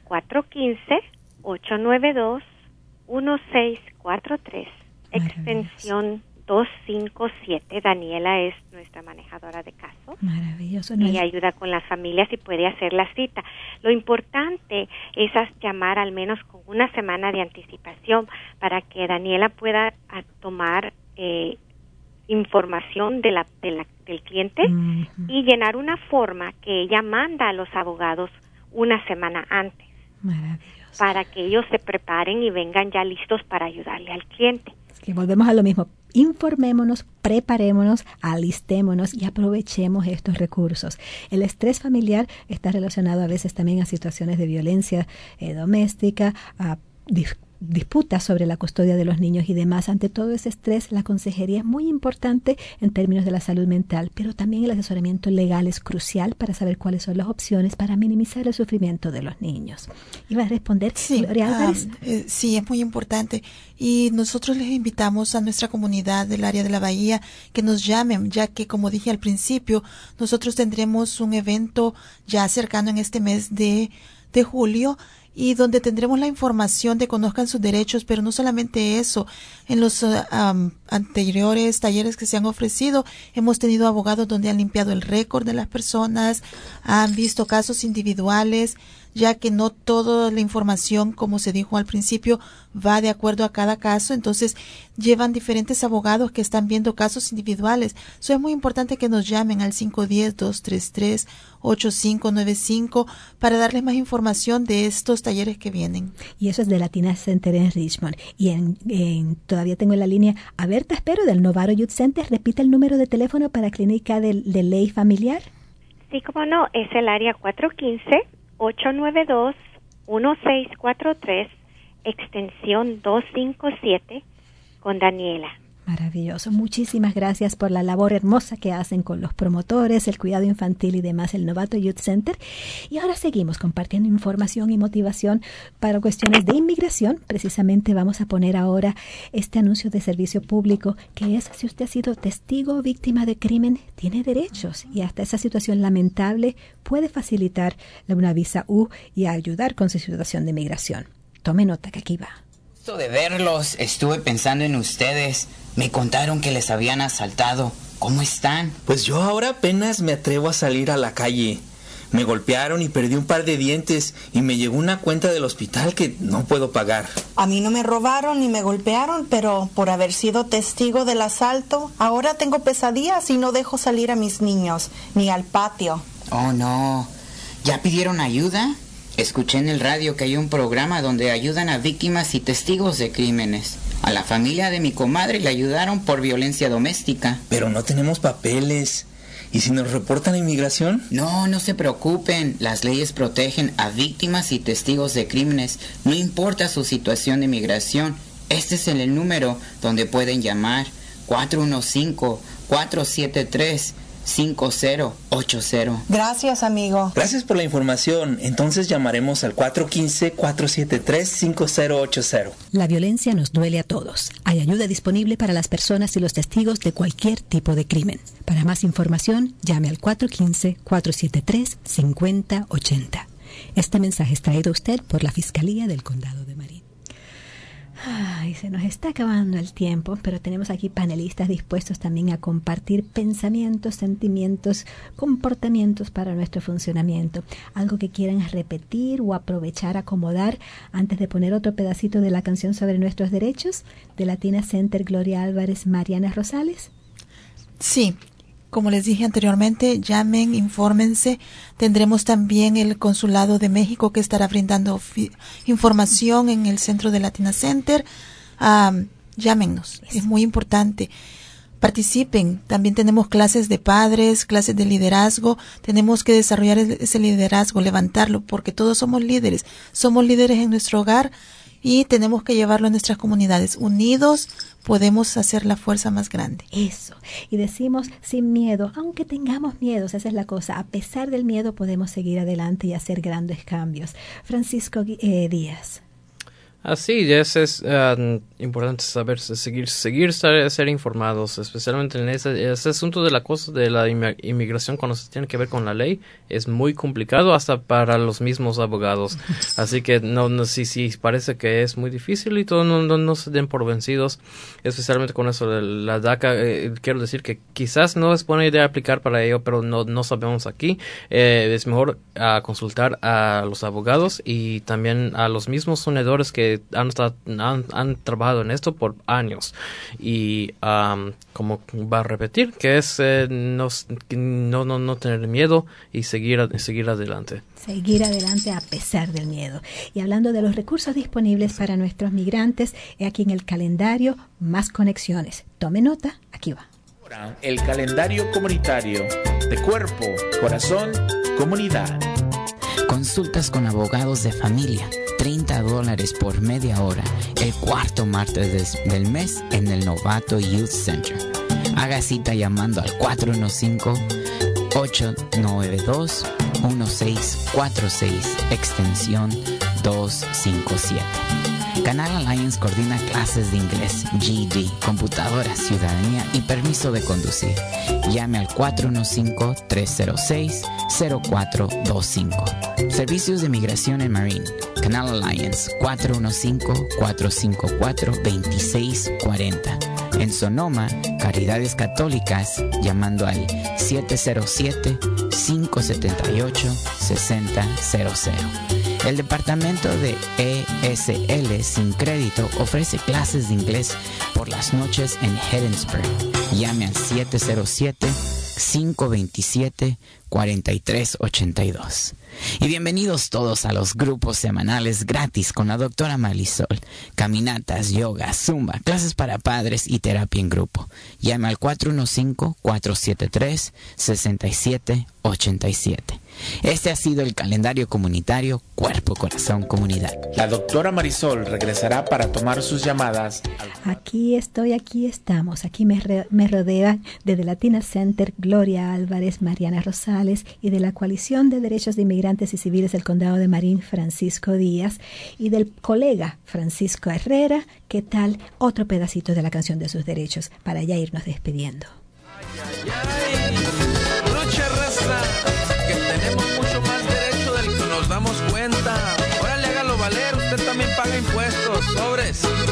415-892-1643, extensión 257. Daniela es nuestra manejadora de caso. Maravilloso. Y ayuda con las familias y puede hacer la cita. Lo importante es llamar al menos con 1 semana de anticipación para que Daniela pueda tomar información del cliente y llenar una forma que ella manda a los abogados 1 semana antes. Maravilloso. Para que ellos se preparen y vengan ya listos para ayudarle al cliente. Es que volvemos a lo mismo. Informémonos, preparémonos, alistémonos y aprovechemos estos recursos. El estrés familiar está relacionado a veces también a situaciones de violencia doméstica, a disputas sobre la custodia de los niños y demás. Ante todo ese estrés, la consejería es muy importante en términos de la salud mental, pero también el asesoramiento legal es crucial para saber cuáles son las opciones para minimizar el sufrimiento de los niños. ¿Iba a responder, Gloria Álvarez? Sí, es muy importante. Y nosotros les invitamos a nuestra comunidad del área de la Bahía que nos llamen, ya que, como dije al principio, nosotros tendremos un evento ya cercano en este mes de julio, y donde tendremos la información de conozcan sus derechos, pero no solamente eso. En los anteriores talleres que se han ofrecido, hemos tenido abogados donde han limpiado el récord de las personas, han visto casos individuales, ya que no toda la información, como se dijo al principio, va de acuerdo a cada caso. Entonces, llevan diferentes abogados que están viendo casos individuales. Eso es muy importante que nos llamen al 510-233-8595 para darles más información de estos talleres que vienen. Y eso es de Latina Center en Richmond. Y todavía tengo en la línea a Berta, espero, del Novato Youth Center. Repita el número de teléfono para Clínica de Ley Familiar. Sí, como no, es el área 415-892-1643, extensión 257, con Daniela. Maravilloso. Muchísimas gracias por la labor hermosa que hacen con los promotores, el cuidado infantil y demás, el Novato Youth Center. Y ahora seguimos compartiendo información y motivación para cuestiones de inmigración. Precisamente vamos a poner ahora este anuncio de servicio público, que es: si usted ha sido testigo o víctima de crimen, tiene derechos, y hasta esa situación lamentable puede facilitar una visa U y ayudar con su situación de inmigración. Tome nota que aquí va. Gusto de verlos. Estuve pensando en ustedes. Me contaron que les habían asaltado. ¿Cómo están? Pues yo ahora apenas me atrevo a salir a la calle. Me golpearon y perdí un par de dientes y me llegó una cuenta del hospital que no puedo pagar. A mí no me robaron ni me golpearon, pero por haber sido testigo del asalto, ahora tengo pesadillas y no dejo salir a mis niños, ni al patio. Oh, no. ¿Ya pidieron ayuda? Escuché en el radio que hay un programa donde ayudan a víctimas y testigos de crímenes. A la familia de mi comadre le ayudaron por violencia doméstica. Pero no tenemos papeles. ¿Y si nos reportan a inmigración? No, no se preocupen. Las leyes protegen a víctimas y testigos de crímenes. No importa su situación de migración. Este es el número donde pueden llamar. 415-473-5080. Gracias, amigo. Gracias por la información. Entonces llamaremos al 415-473-5080. La violencia nos duele a todos. Hay ayuda disponible para las personas y los testigos de cualquier tipo de crimen. Para más información, llame al 415-473-5080. Este mensaje es traído a usted por la Fiscalía del Condado de Marin. Ay, se nos está acabando el tiempo, pero tenemos aquí panelistas dispuestos también a compartir pensamientos, sentimientos, comportamientos para nuestro funcionamiento. Algo que quieran repetir o aprovechar, acomodar antes de poner otro pedacito de la canción sobre nuestros derechos de Latina Center, Gloria Álvarez, Mariana Rosales. Sí. Como les dije anteriormente, llamen, infórmense. Tendremos también el Consulado de México que estará brindando información en el centro de Latina Center. Llámenos, es muy importante. Participen. También tenemos clases de padres, clases de liderazgo. Tenemos que desarrollar ese liderazgo, levantarlo, porque todos somos líderes. Somos líderes en nuestro hogar y tenemos que llevarlo a nuestras comunidades. Unidos podemos hacer la fuerza más grande. Eso. Y decimos sin miedo, aunque tengamos miedos, esa es la cosa. A pesar del miedo podemos seguir adelante y hacer grandes cambios. Francisco Díaz. Así es importante saber, ser informados, especialmente en ese asunto de la cosa de la inmigración cuando se tiene que ver con la ley. Es muy complicado hasta para los mismos abogados. Así que sí, parece que es muy difícil y todo, no se den por vencidos, especialmente con eso de la DACA. Quiero decir que quizás no es buena idea aplicar para ello, pero no sabemos aquí. Es mejor consultar a los abogados y también a los mismos sonadores que han trabajado en esto por años y como va a repetir que es no tener miedo y seguir adelante. Seguir adelante a pesar del miedo. Y hablando de los recursos disponibles para nuestros migrantes, aquí en el calendario Más Conexiones. Tome nota, aquí va. El calendario comunitario de cuerpo, corazón, comunidad. Consultas con abogados de familia, $30 por media hora, el cuarto martes del mes en el Novato Youth Center. Haga cita llamando al 415-892-1646, extensión 257. Canal Alliance coordina clases de inglés, GED, computadora, ciudadanía y permiso de conducir. Llame al 415-306-0425. Servicios de Migración en Marin. Canal Alliance 415-454-2640. En Sonoma, Caridades Católicas, llamando al 707-578-6000. El departamento de ESL sin crédito ofrece clases de inglés por las noches en Hedensburg. Llame al 707-527-4382. Y bienvenidos todos a los grupos semanales gratis con la doctora Marisol. Caminatas, yoga, zumba, clases para padres y terapia en grupo. Llame al 415-473-6787. Este ha sido el calendario comunitario Cuerpo, Corazón, Comunidad. La doctora Marisol regresará para tomar sus llamadas. Aquí estoy, aquí estamos. Aquí me rodean desde Latina Center Gloria Álvarez, Mariana Rosales, y de la Coalición de Derechos de Inmigrantes y Civiles del Condado de Marin, Francisco Díaz, y del colega Francisco Herrera. ¿Qué tal? Otro pedacito de la canción de sus derechos para ya irnos despidiendo. Lucha raza, que tenemos mucho más derecho del que nos damos cuenta. Órale, hágalo valer, usted también paga impuestos, sobres.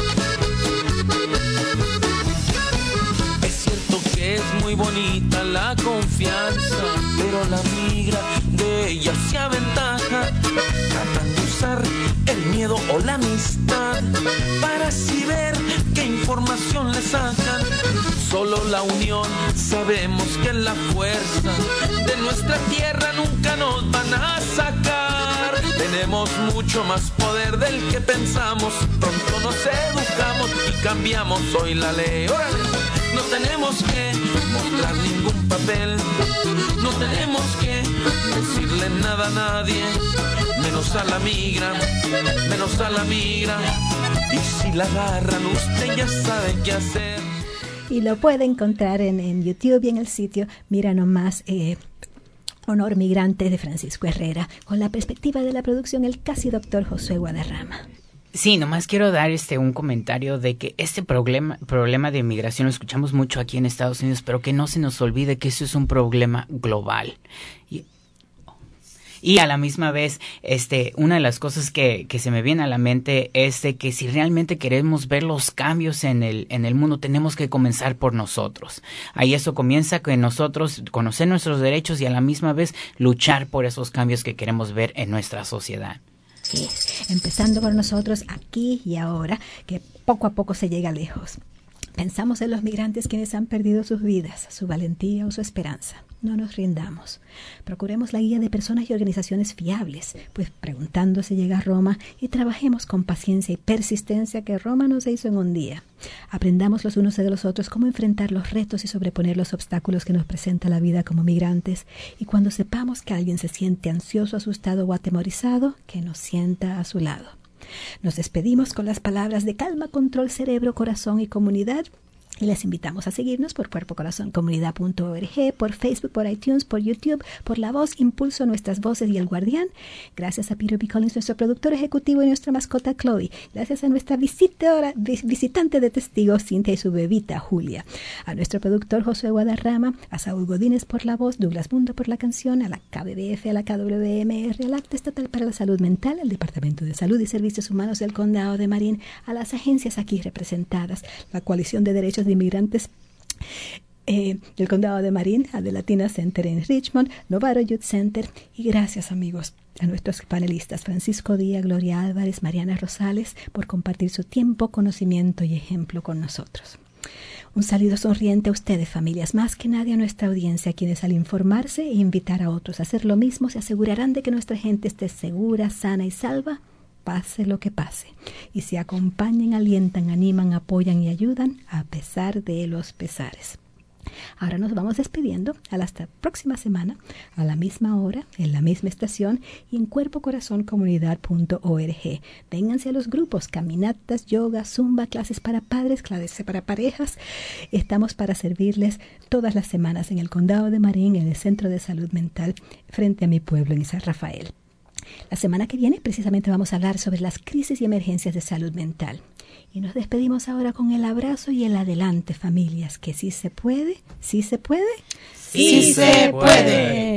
muy bonita la confianza, pero la migra de ella se aventaja, tratan de usar el miedo o la amistad para así ver qué información le sacan. Solo la unión sabemos que es la fuerza, de nuestra tierra nunca nos van a sacar. Tenemos mucho más poder del que pensamos, pronto nos educamos y cambiamos hoy la ley. ¡Órale! No tenemos que mostrar ningún papel, no tenemos que decirle nada a nadie, menos a la migra, menos a la migra. Y si la agarran, usted ya sabe qué hacer. Y lo puede encontrar en YouTube y en el sitio Mira Nomás, Honor Migrante de Francisco Herrera, con la perspectiva de la producción el casi doctor Josué Guadarrama. Sí, nomás quiero dar un comentario de que este problema de migración lo escuchamos mucho aquí en Estados Unidos, pero que no se nos olvide que eso es un problema global. Y a la misma vez, una de las cosas que se me viene a la mente es de que si realmente queremos ver los cambios en el mundo, tenemos que comenzar por nosotros. Ahí eso comienza con nosotros conocer nuestros derechos y a la misma vez luchar por esos cambios que queremos ver en nuestra sociedad. Sí, empezando por nosotros aquí y ahora, que poco a poco se llega lejos. Pensamos en los migrantes quienes han perdido sus vidas, su valentía o su esperanza. No nos rindamos. Procuremos la guía de personas y organizaciones fiables, pues preguntando se llega a Roma, y trabajemos con paciencia y persistencia, que Roma no se hizo en un día. Aprendamos los unos de los otros cómo enfrentar los retos y sobreponer los obstáculos que nos presenta la vida como migrantes, y cuando sepamos que alguien se siente ansioso, asustado o atemorizado, que nos sienta a su lado. Nos despedimos con las palabras de calma, control, cerebro, corazón y comunidad. Y les invitamos a seguirnos por cuerpocorazoncomunidad.org, por Facebook, por iTunes, por YouTube, por La Voz, Impulso, Nuestras Voces y El Guardián. Gracias a Peter B. Collins, nuestro productor ejecutivo, y nuestra mascota Chloe. Gracias a nuestra visitante de testigos, Cintia, y su bebita Julia. A nuestro productor Josué Guadarrama, a Saúl Godínez por La Voz, Douglas Mundo por la canción, a la KBBF, a la KWMR, al Acta Estatal para la Salud Mental, al Departamento de Salud y Servicios Humanos del Condado de Marín, a las agencias aquí representadas, la Coalición de Derechos de Inmigrantes del Condado de Marín, a The Latina Center en Richmond, Novaro Youth Center, y gracias, amigos, a nuestros panelistas Francisco Díaz, Gloria Álvarez, Mariana Rosales, por compartir su tiempo, conocimiento y ejemplo con nosotros. Un saludo sonriente a ustedes, familias, más que nadie a nuestra audiencia, quienes al informarse e invitar a otros a hacer lo mismo se asegurarán de que nuestra gente esté segura, sana y salva, pase lo que pase, y se acompañan, alientan, animan, apoyan y ayudan a pesar de los pesares. Ahora nos vamos despidiendo. Hasta la próxima semana, a la misma hora, en la misma estación y en cuerpocorazoncomunidad.org. Vénganse a los grupos, caminatas, yoga, zumba, clases para padres, clases para parejas. Estamos para servirles todas las semanas en el Condado de Marín, en el Centro de Salud Mental, frente a mi pueblo en San Rafael. La semana que viene precisamente vamos a hablar sobre las crisis y emergencias de salud mental. Y nos despedimos ahora con el abrazo y el adelante, familias, que sí se puede, sí se puede, sí se puede.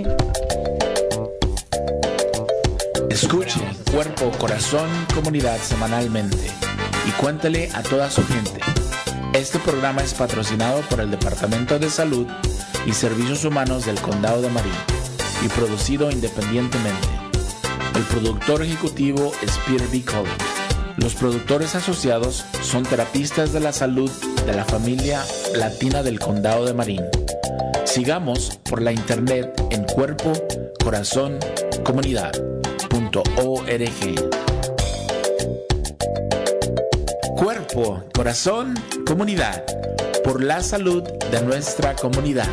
Escuche Cuerpo, Corazón, Comunidad semanalmente y cuéntele a toda su gente. Este programa es patrocinado por el Departamento de Salud y Servicios Humanos del Condado de Marín y producido independientemente. El productor ejecutivo es Peter B. Collins. Los productores asociados son terapistas de la salud de la familia latina del Condado de Marín. Sigamos por la internet en Cuerpo, Corazón, Comunidad.org. Cuerpo, Corazón, Comunidad. Por la salud de nuestra comunidad.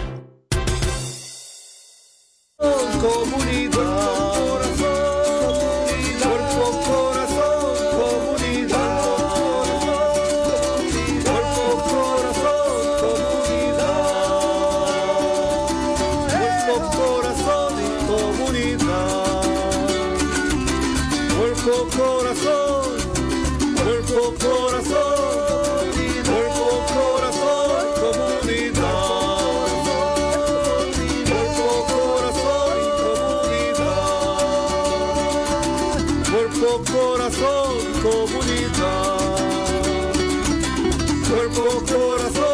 Corazón, comunidad, cuerpo, corazón.